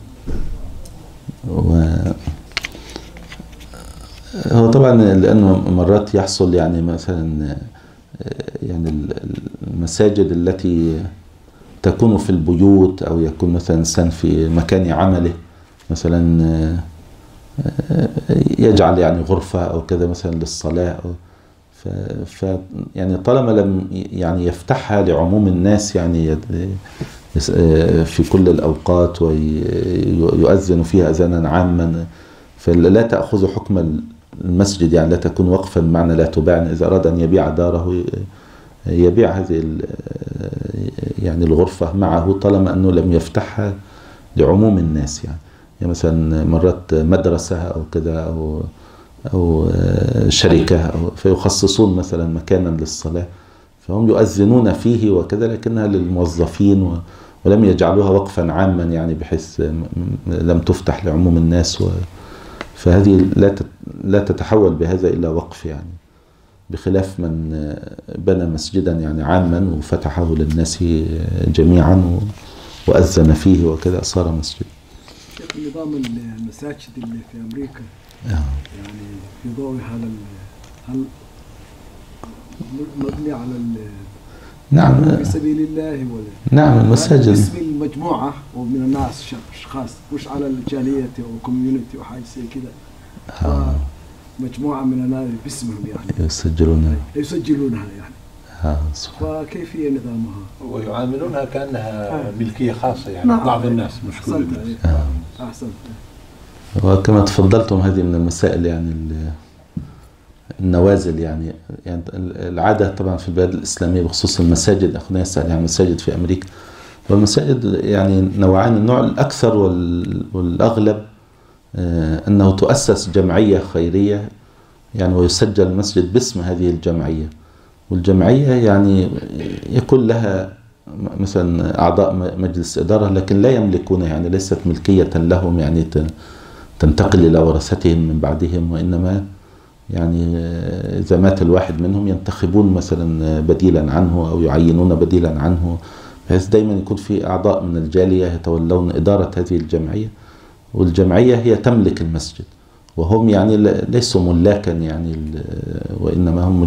هو طبعا لأنه مرات يحصل يعني مثلا يعني المساجد التي تكون في البيوت، أو يكون مثلا إنسان في مكان عمله مثلا يجعل يعني غرفة أو كذا مثلا للصلاة، يعني طالما لم يعني يفتحها لعموم الناس يعني في كل الأوقات ويؤذن فيها أذانا عاما، فلا تأخذ حكم المسجد، يعني لا تكون وقفا بمعنى لا تباع. إذا أراد أن يبيع داره يبيع هذه يعني الغرفة معه طالما أنه لم يفتحها لعموم الناس. يعني مثلا مرات مدرسة أو كذا أو شركة فيخصصون مثلا مكانا للصلاة، فهم يؤذنون فيه وكذا، لكنها للموظفين ولم يجعلوها وقفا عاما يعني بحيث لم تفتح لعموم الناس، فهذه لا تتحول بهذا إلى وقف يعني، بخلاف من بنى مسجدا يعني عاما وفتحه للناس جميعا وأذن فيه وكذا صار مسجد. نظام المساجد اللي في أمريكا يعني في ضوء هل مبني على نعم في سبيل الله ولا نعم المساجد باسم المجموعة ومن الناس أشخاص، مش على الجالية أو كوميونيتي أو حاجة زي كده، مجموعة من الناس باسمهم يعني يسجلونها يعني. فكيفية نظامها؟ ويعاملونها كأنها ملكية خاصة يعني. بعض الناس مش كل الناس. أحسنت. وكما تفضلتم هذه من المسائل يعني النوازل يعني العادة طبعا في البلاد الإسلامية بخصوص المساجد. أخونا يسأل عن المساجد في أمريكا، والمساجد يعني نوعان. النوع الأكثر والأغلب أنه تؤسس جمعية خيرية يعني ويسجل المسجد باسم هذه الجمعية، والجمعية يعني يكون لها مثلا أعضاء مجلس إدارة لكن لا يملكونها، يعني ليست ملكية لهم يعني تنتقل إلى ورثتهم من بعدهم، وإنما يعني إذا مات الواحد منهم ينتخبون مثلا بديلا عنه أو يعينون بديلا عنه، بحيث دايما يكون في أعضاء من الجالية يتولون إدارة هذه الجمعية، والجمعية هي تملك المسجد وهم يعني ليسوا ملاكا يعني، وإنما هم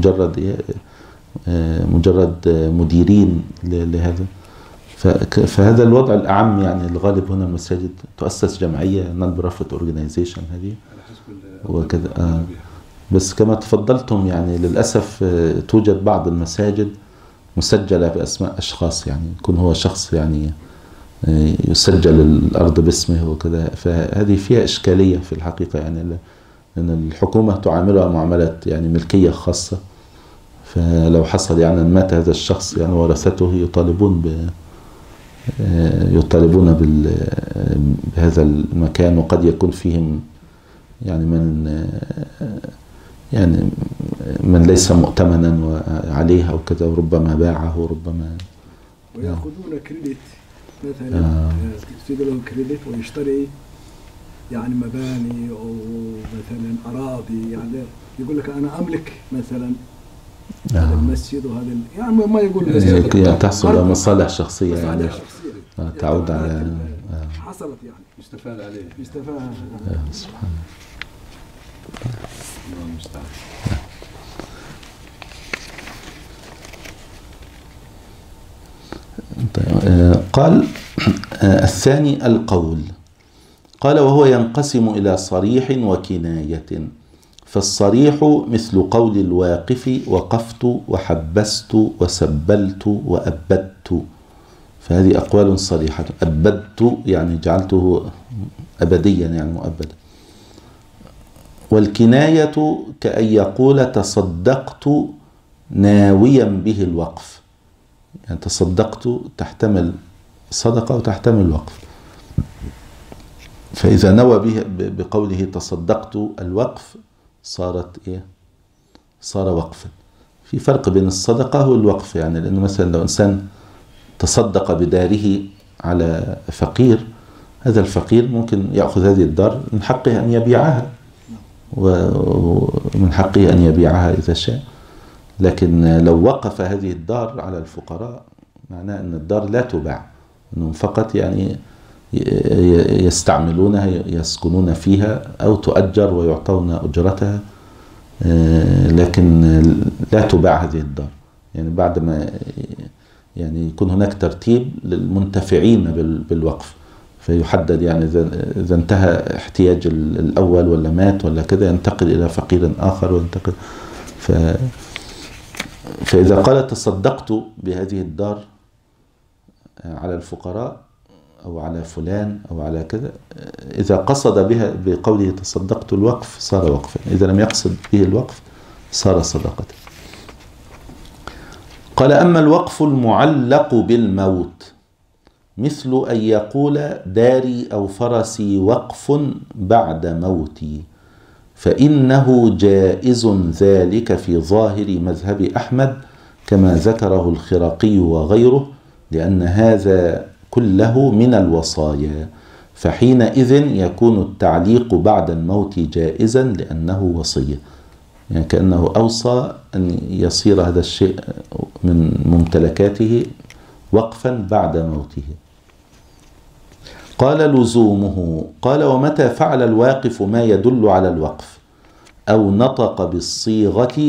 مجرد مديرين لهذا. فهذا الوضع الأعم يعني الغالب هنا المساجد تؤسس جمعية non-profit organization هذه وكذا. بس كما تفضلتم يعني للأسف توجد بعض المساجد مسجلة بأسماء أشخاص، يعني يكون هو شخص يعني يسجل الأرض باسمه وكذا، فهذه فيها إشكالية في الحقيقة يعني، لأن الحكومة تعاملها معاملة يعني ملكية خاصة، فلو حصل يعني أن مات هذا الشخص يعني ورثته يطالبون بهذا المكان، وقد يكون فيهم يعني من ليس مؤتمنا عليه أو كذا، وربما باعه وربما ويأخذون كريدت مثلا، يصير لهم كريدت ويشتري يعني مباني أو مثلا أراضي، يعني يقول لك أنا أملك مثلا هذا المسجد وهذا يعني ما يقول يعني تحصل مصالح شخصية يعني تعود على حصلت يعني يستفاد عليه سبحان الله المستعان. قال الثاني القول. قال وهو ينقسم إلى صريح وكناية. فالصريح مثل قول الواقف وقفت وحبست وسبلت وأبدت، فهذه أقوال صريحة. أبدت يعني جعلته أبديا يعني مؤبدا. والكناية كأن يقول تصدقت ناويا به الوقف، يعني تصدقت تحتمل صدقة وتحتمل وقف، فإذا نوى به بقوله تصدقت الوقف صارت إيه؟ صار وقفا. في فرق بين الصدقة والوقف، يعني لأنه مثلا لو إنسان تصدق بداره على فقير، هذا الفقير ممكن يأخذ هذه الدار من حقه أن يبيعها، ومن حقه أن يبيعها إذا شاء. لكن لو وقف هذه الدار على الفقراء معناه أن الدار لا تباع، أنهم فقط يعني يستعملونها يسكنون فيها أو تؤجر ويعطون أجرتها، لكن لا تباع هذه الدار. يعني بعد ما يعني يكون هناك ترتيب للمنتفعين بالوقف، فيحدد يعني إذا انتهى احتياج الأول ولا مات ولا كذا ينتقل إلى فقير آخر وينتقل. فإذا قال تصدقت بهذه الدار على الفقراء أو على فلان أو على كذا، إذا قصد بها بقوله تصدقت الوقف صار وقفا، إذا لم يقصد به الوقف صار صدقة. قال أما الوقف المعلق بالموت مثل أن يقول داري أو فرسي وقف بعد موتي، فإنه جائز ذلك في ظاهر مذهب أحمد كما ذكره الخرقي وغيره، لأن هذا كله من الوصايا، فحينئذ يكون التعليق بعد الموت جائزا لأنه وصية، يعني كأنه أوصى أن يصير هذا الشيء من ممتلكاته وقفا بعد موته. قال لزومه، قال ومتى فعل الواقف ما يدل على الوقف أو نطق بالصيغة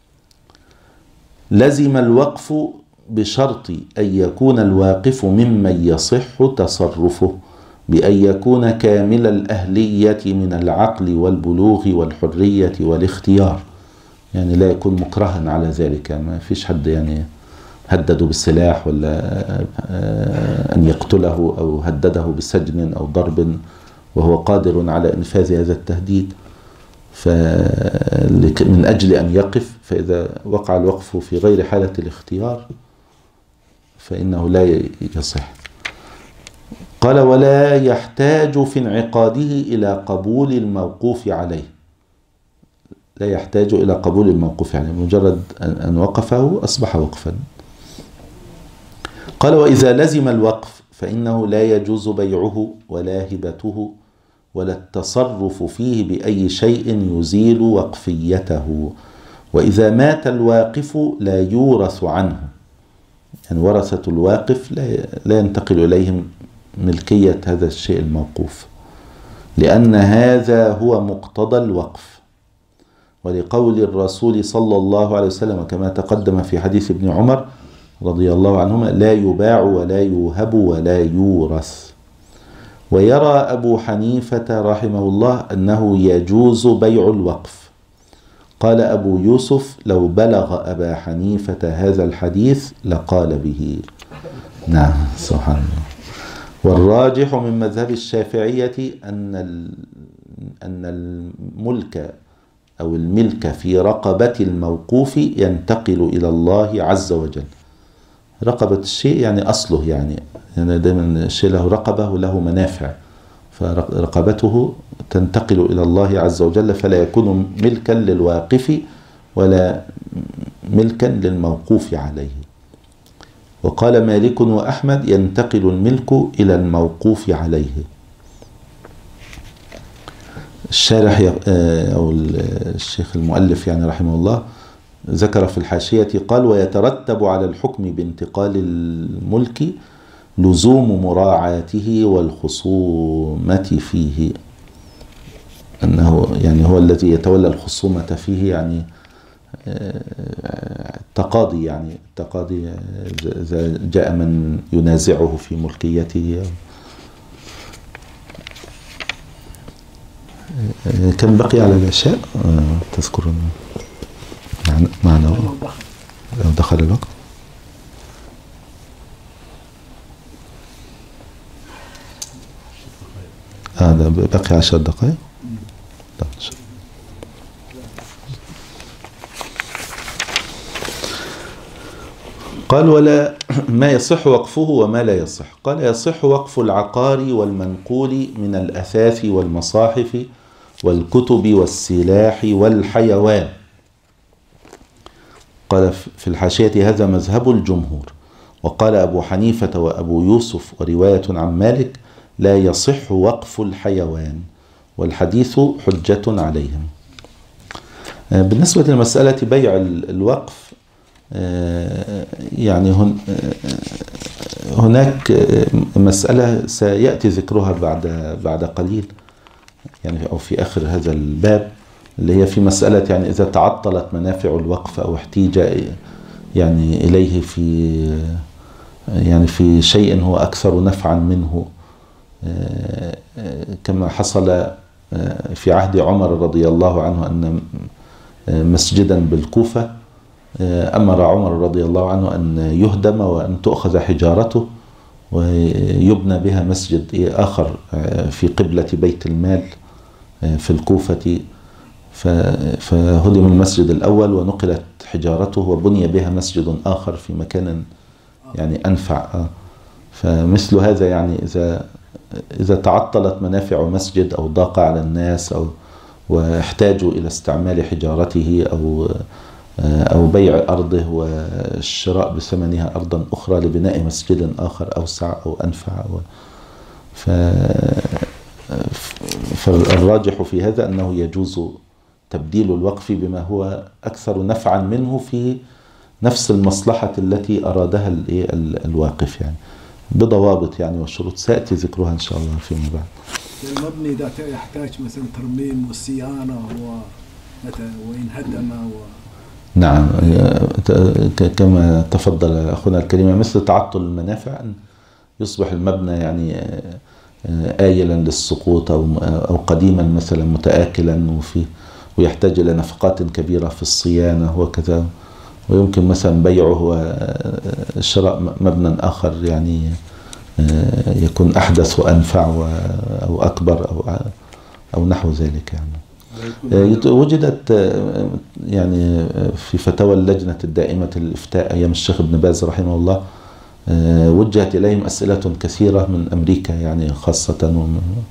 لزم الوقف بشرط أن يكون الواقف ممن يصح تصرفه، بأن يكون كامل الأهلية من العقل والبلوغ والحرية والاختيار، يعني لا يكون مكرها على ذلك، ما فيش حد يعني هدده بالسلاح ولا أن يقتله أو هدده بسجن أو ضرب وهو قادر على إنفاذ هذا التهديد، من أجل أن يقف. فإذا وقع الوقف في غير حالة الاختيار فإنه لا يصح. قال ولا يحتاج في انعقاده إلى قبول الموقوف عليه، لا يحتاج إلى قبول الموقوف عليه، مجرد أن وقفه أصبح وقفا. قال وإذا لزم الوقف فإنه لا يجوز بيعه ولا هبته ولا التصرف فيه بأي شيء يزيل وقفيته. وإذا مات الواقف لا يورث عنه، يعني ورثة الواقف لا ينتقل إليهم ملكية هذا الشيء الموقوف، لأن هذا هو مقتضى الوقف، ولقول الرسول صلى الله عليه وسلم كما تقدم في حديث ابن عمر رضي الله عنهما لا يباع ولا يوهب ولا يورث. ويرى أبو حنيفة رحمه الله أنه يجوز بيع الوقف. قال أبو يوسف لو بلغ أبا حنيفة هذا الحديث لقال به. نعم سبحان الله. والراجح من مذهب الشافعية أن الملك أو الملك في رقبة الموقوف ينتقل إلى الله عز وجل. رقبة الشيء يعني أصله، يعني دائما الشيء له رقبة وله منافع، فرقبته تنتقل إلى الله عز وجل، فلا يكون ملكا للواقف ولا ملكا للموقوف عليه. وقال مالك وأحمد ينتقل الملك إلى الموقوف عليه. الشارح أو الشيخ المؤلف يعني رحمه الله ذكر في الحاشية قال ويترتب على الحكم بانتقال الملك لزوم مراعاته والخصومة فيه، أنه يعني هو الذي يتولى الخصومة فيه، يعني التقاضي، يعني التقاضي إذا جاء من ينازعه في ملكيته. كم بقي على العشاء تذكرون معنا لو دخل الوقت؟ هذا بقي 10 دقائق. طيب إن شاء الله. قال ولا ما يصح وقفه وما لا يصح. قال يصح وقف العقار والمنقول من الأثاث والمصاحف والكتب والسلاح والحيوان. قال في الحاشية هذا مذهب الجمهور. وقال أبو حنيفة وأبو يوسف ورواية عن مالك لا يصح وقف الحيوان والحديث حجة عليهم. بالنسبة لمسألة بيع الوقف يعني هناك مسألة سيأتي ذكرها بعد قليل يعني أو في آخر هذا الباب، اللي هي في مسألة يعني إذا تعطلت منافع الوقف أو احتيج يعني إليه في شيء هو أكثر نفعا منه، كما حصل في عهد عمر رضي الله عنه أن مسجدا بالكوفة أمر عمر رضي الله عنه أن يهدم وأن تؤخذ حجارته ويبنى بها مسجد آخر في قبلة بيت المال في الكوفة، فهدم المسجد الأول ونقلت حجارته وبني بها مسجد آخر في مكان يعني أنفع. فمثل هذا يعني إذا تعطلت منافع مسجد أو ضاق على الناس أو واحتاجوا إلى استعمال حجارته أو بيع أرضه والشراء بثمنها أرضا أخرى لبناء مسجد آخر أوسع أو أنفع، فالراجح في هذا أنه يجوز تبديل الوقف بما هو أكثر نفعا منه في نفس المصلحة التي أرادها الواقف يعني بضوابط يعني والشروط سيأتي ذكرها إن شاء الله فيما بعد. المبني إذا يحتاج مثلا ترميم والصيانة وإن هدم نعم كما تفضل أخونا الكريم، مثل تعطل المنافع أن يصبح المبنى يعني آيلا للسقوط أو قديما مثلا متآكلا ويحتاج إلى نفقات كبيرة في الصيانة وكذا، ويمكن مثلا بيعه وشراء مبنى آخر يعني يكون أحدث وأنفع أو أكبر أو نحو ذلك يعني. وجدت يعني في فتاوى اللجنة الدائمة للإفتاء أيام الشيخ ابن باز رحمه الله وجهت إليهم أسئلة كثيرة من أمريكا يعني خاصة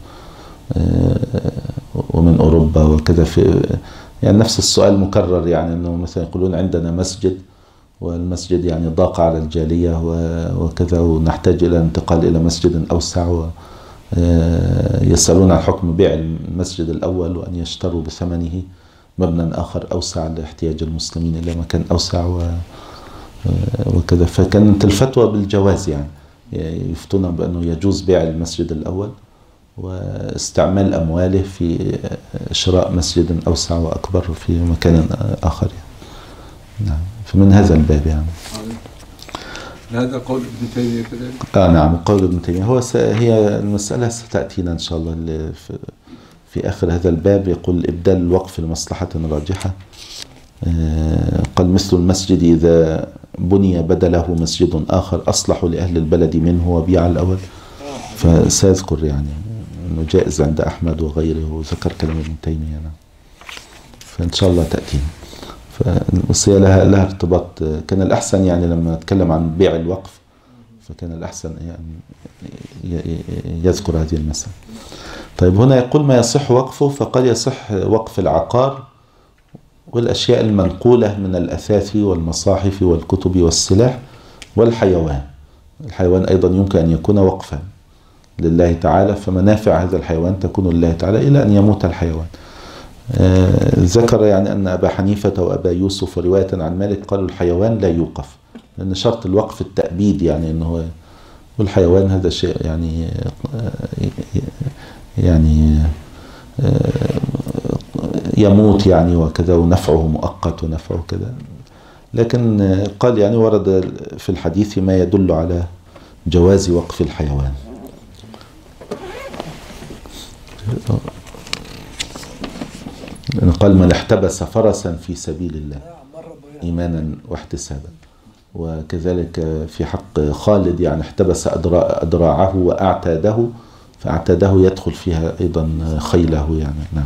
ومن أوروبا وكذا، في يعني نفس السؤال مكرر يعني أنه مثلا يقولون عندنا مسجد والمسجد يعني ضاق على الجالية وكذا ونحتاج إلى انتقال إلى مسجد أوسع، يسألون عن حكم بيع المسجد الأول وأن يشتروا بثمنه مبنى آخر أوسع لاحتياج المسلمين إلى مكان أوسع وكذا. فكانت الفتوى بالجواز يعني يفتون بأنه يجوز بيع المسجد الأول واستعمال أمواله في شراء مسجد أوسع وأكبر في مكان آخر يعني. نعم فمن هذا الباب يعني. هذا قول ابن تيمية كذلك؟ نعم قول ابن تيمية. هي المسألة ستأتينا إن شاء الله في آخر هذا الباب. يقول إبدال الوقف لمصلحة راجحة. قال مثل المسجد إذا بني بدله مسجد آخر أصلح لأهل البلد منه وبيع الأول، فسأذكر يعني أنه جائز عند أحمد وغيره وذكر كلام ابن تيمية يعني. فإن شاء الله تأتينا. فالوصية لها ارتباط. كان الأحسن يعني لما نتكلم عن بيع الوقف فكان الأحسن يعني يذكر هذه المسألة. طيب هنا يقول ما يصح وقفه، فقد يصح وقف العقار والأشياء المنقولة من الأثاث والمصاحف والكتب والسلاح والحيوان. الحيوان أيضا يمكن أن يكون وقفا لله تعالى، فمنافع هذا الحيوان تكون لله تعالى إلى أن يموت الحيوان. ذكر يعني أن أبا حنيفة وأبا يوسف ورواية عن مالك قالوا الحيوان لا يوقف، لأن شرط الوقف التأبيد يعني أنه والحيوان هذا شيء يعني يموت يعني وكذا ونفعه مؤقت ونفعه كذا. لكن قال يعني ورد في الحديث ما يدل على جواز وقف الحيوان. قال من احتبس فرسا في سبيل الله إيمانا واحتسابا، وكذلك في حق خالد يعني احتبس أدراعه وأعتاده فاعتاده يدخل فيها أيضا خيله يعني. نعم.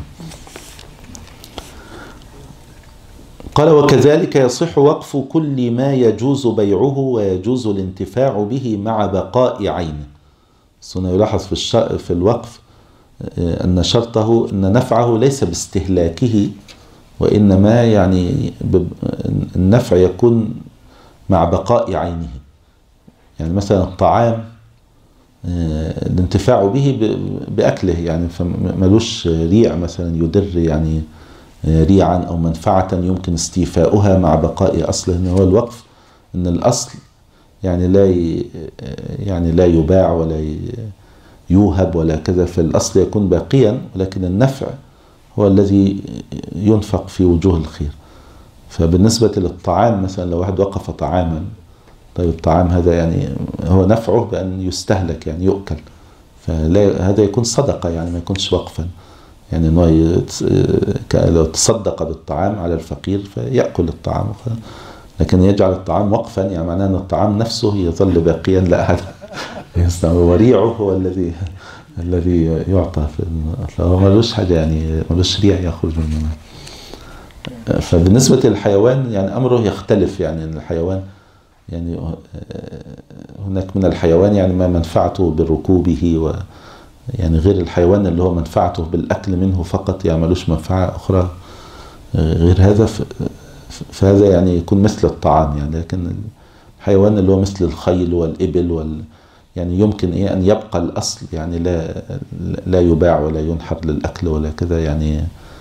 قال وكذلك يصح وقف كل ما يجوز بيعه ويجوز الانتفاع به مع بقاء عينه. هنا يلاحظ في الوقف أن شرطه أن نفعه ليس باستهلاكه، وإنما يعني النفع يكون مع بقاء عينه. يعني مثلا الطعام الانتفاع به بأكله، يعني فملوش ريع مثلا يدر يعني ريعا أو منفعة يمكن استيفاؤها مع بقاء أصله. إن هو الوقف إن الأصل يعني لا يباع ولا يوهب ولا كذا، في الأصل يكون باقيا، ولكن النفع هو الذي ينفق في وجوه الخير. فبالنسبة للطعام مثلا لو واحد وقف طعاما، طيب الطعام هذا يعني هو نفعه بأن يستهلك يعني يؤكل، فهذا يكون صدقة يعني ما يكونش وقفا. يعني انه لو تصدق بالطعام على الفقير فيأكل الطعام، لكن يجعل الطعام وقفا يعني معناه ان الطعام نفسه يظل باقيا، لا هذا وريعه هو الذي يعطى، هو ملوش حاجة يعني ملوش ريع يخرج منه. فبالنسبة للحيوان يعني أمره يختلف، يعني الحيوان يعني هناك من الحيوان يعني ما منفعته بركوبه يعني غير الحيوان اللي هو منفعته بالأكل منه فقط، يعني ملوش منفعة أخرى غير هذا، فهذا يعني يكون مثل الطعام يعني. لكن الحيوان اللي هو مثل الخيل والإبل يعني يمكن أن يبقى الأصل يعني لا يباع ولا ينحر للأكل ولا كذا يعني،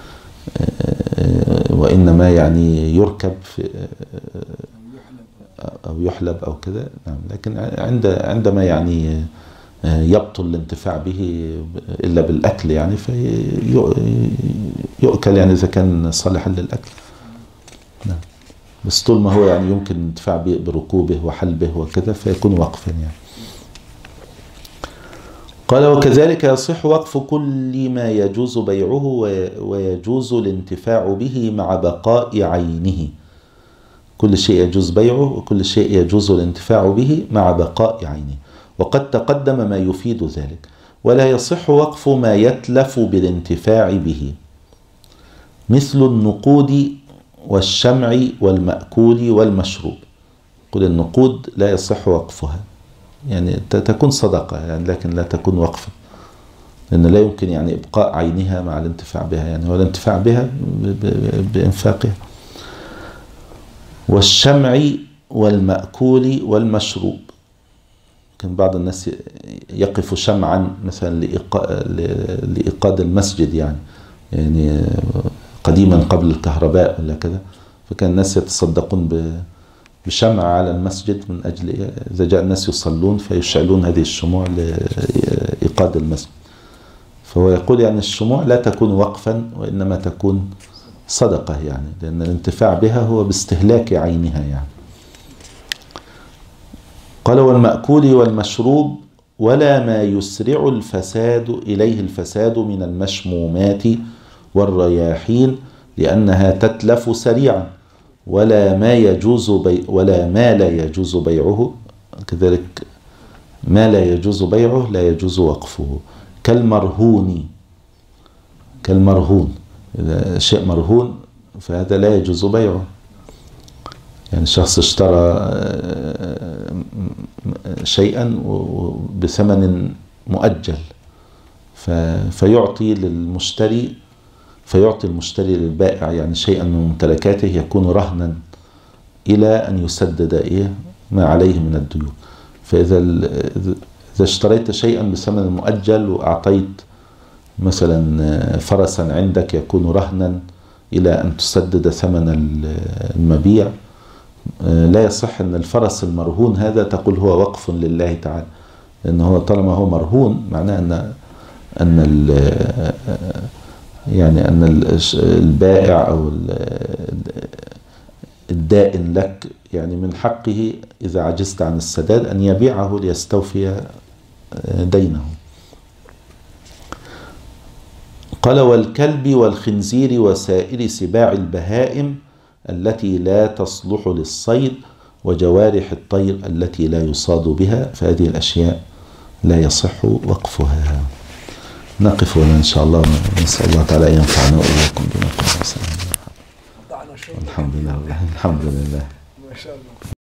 وإنما يعني يركب أو يحلب أو كذا. نعم. لكن عندما يعني يبطل الانتفاع به إلا بالأكل يعني فيؤكل يعني إذا كان صالحا للأكل. نعم. بس طول ما هو يعني يمكن الانتفاع بركوبه وحلبه وكذا فيكون وقفا يعني. قال وكذلك يصح وقف كل ما يجوز بيعه ويجوز الانتفاع به مع بقاء عينه. كل شيء يجوز بيعه وكل شيء يجوز الانتفاع به مع بقاء عينه، وقد تقدم ما يفيد ذلك. ولا يصح وقف ما يتلف بالانتفاع به مثل النقود والشمع والمأكول والمشروب. كل النقود لا يصح وقفها، يعني تكون صدقة يعني لكن لا تكون وقفا، لأن لا يمكن يعني إبقاء عينها مع الانتفاع بها، يعني هو الانتفاع بها بإنفاقها. والشمع والمأكول والمشروب، كان بعض الناس يقف شمعا مثلا لإيقاد المسجد يعني قديما قبل الكهرباء ولا كذا، فكان الناس يتصدقون بشمع على المسجد من أجل إذا جاء الناس يصلون فيشعلون هذه الشموع لإيقاد المسجد. فهو يقول يعني الشموع لا تكون وقفا وإنما تكون صدقة يعني، لأن الانتفاع بها هو باستهلاك عينها يعني. قال والمأكول والمشروب ولا ما يسرع الفساد إليه الفساد من المشمومات والرياحين لأنها تتلف سريعا، ولا ما لا يجوز بيعه، كذلك ما لا يجوز بيعه لا يجوز وقفه. كالمرهون، إذا شيء مرهون فهذا لا يجوز بيعه. يعني شخص اشترى شيئا بثمن مؤجل فيعطي المشتري للبائع يعني شيئا من ممتلكاته يكون رهنا إلى أن يسدد ما عليه من الديون. فإذا اشتريت شيئا بثمن مؤجل وأعطيت مثلا فرسا عندك يكون رهنا إلى أن تسدد ثمن المبيع، لا يصح أن الفرس المرهون هذا تقول هو وقف لله تعالى، لأنه طالما هو مرهون معناه أن البائع أو الدائن لك يعني من حقه إذا عجزت عن السداد أن يبيعه ليستوفي دينه. قال والكلب والخنزير وسائر سباع البهائم التي لا تصلح للصيد وجوارح الطير التي لا يصاد بها، فهذه الأشياء لا يصح وقفها. نقف هنا إن شاء الله، نسأل الله تعالى أن ينفعنا وإياكم بما قلنا. قطعنا شوط. الحمد لله. الحمد لله. ما شاء الله.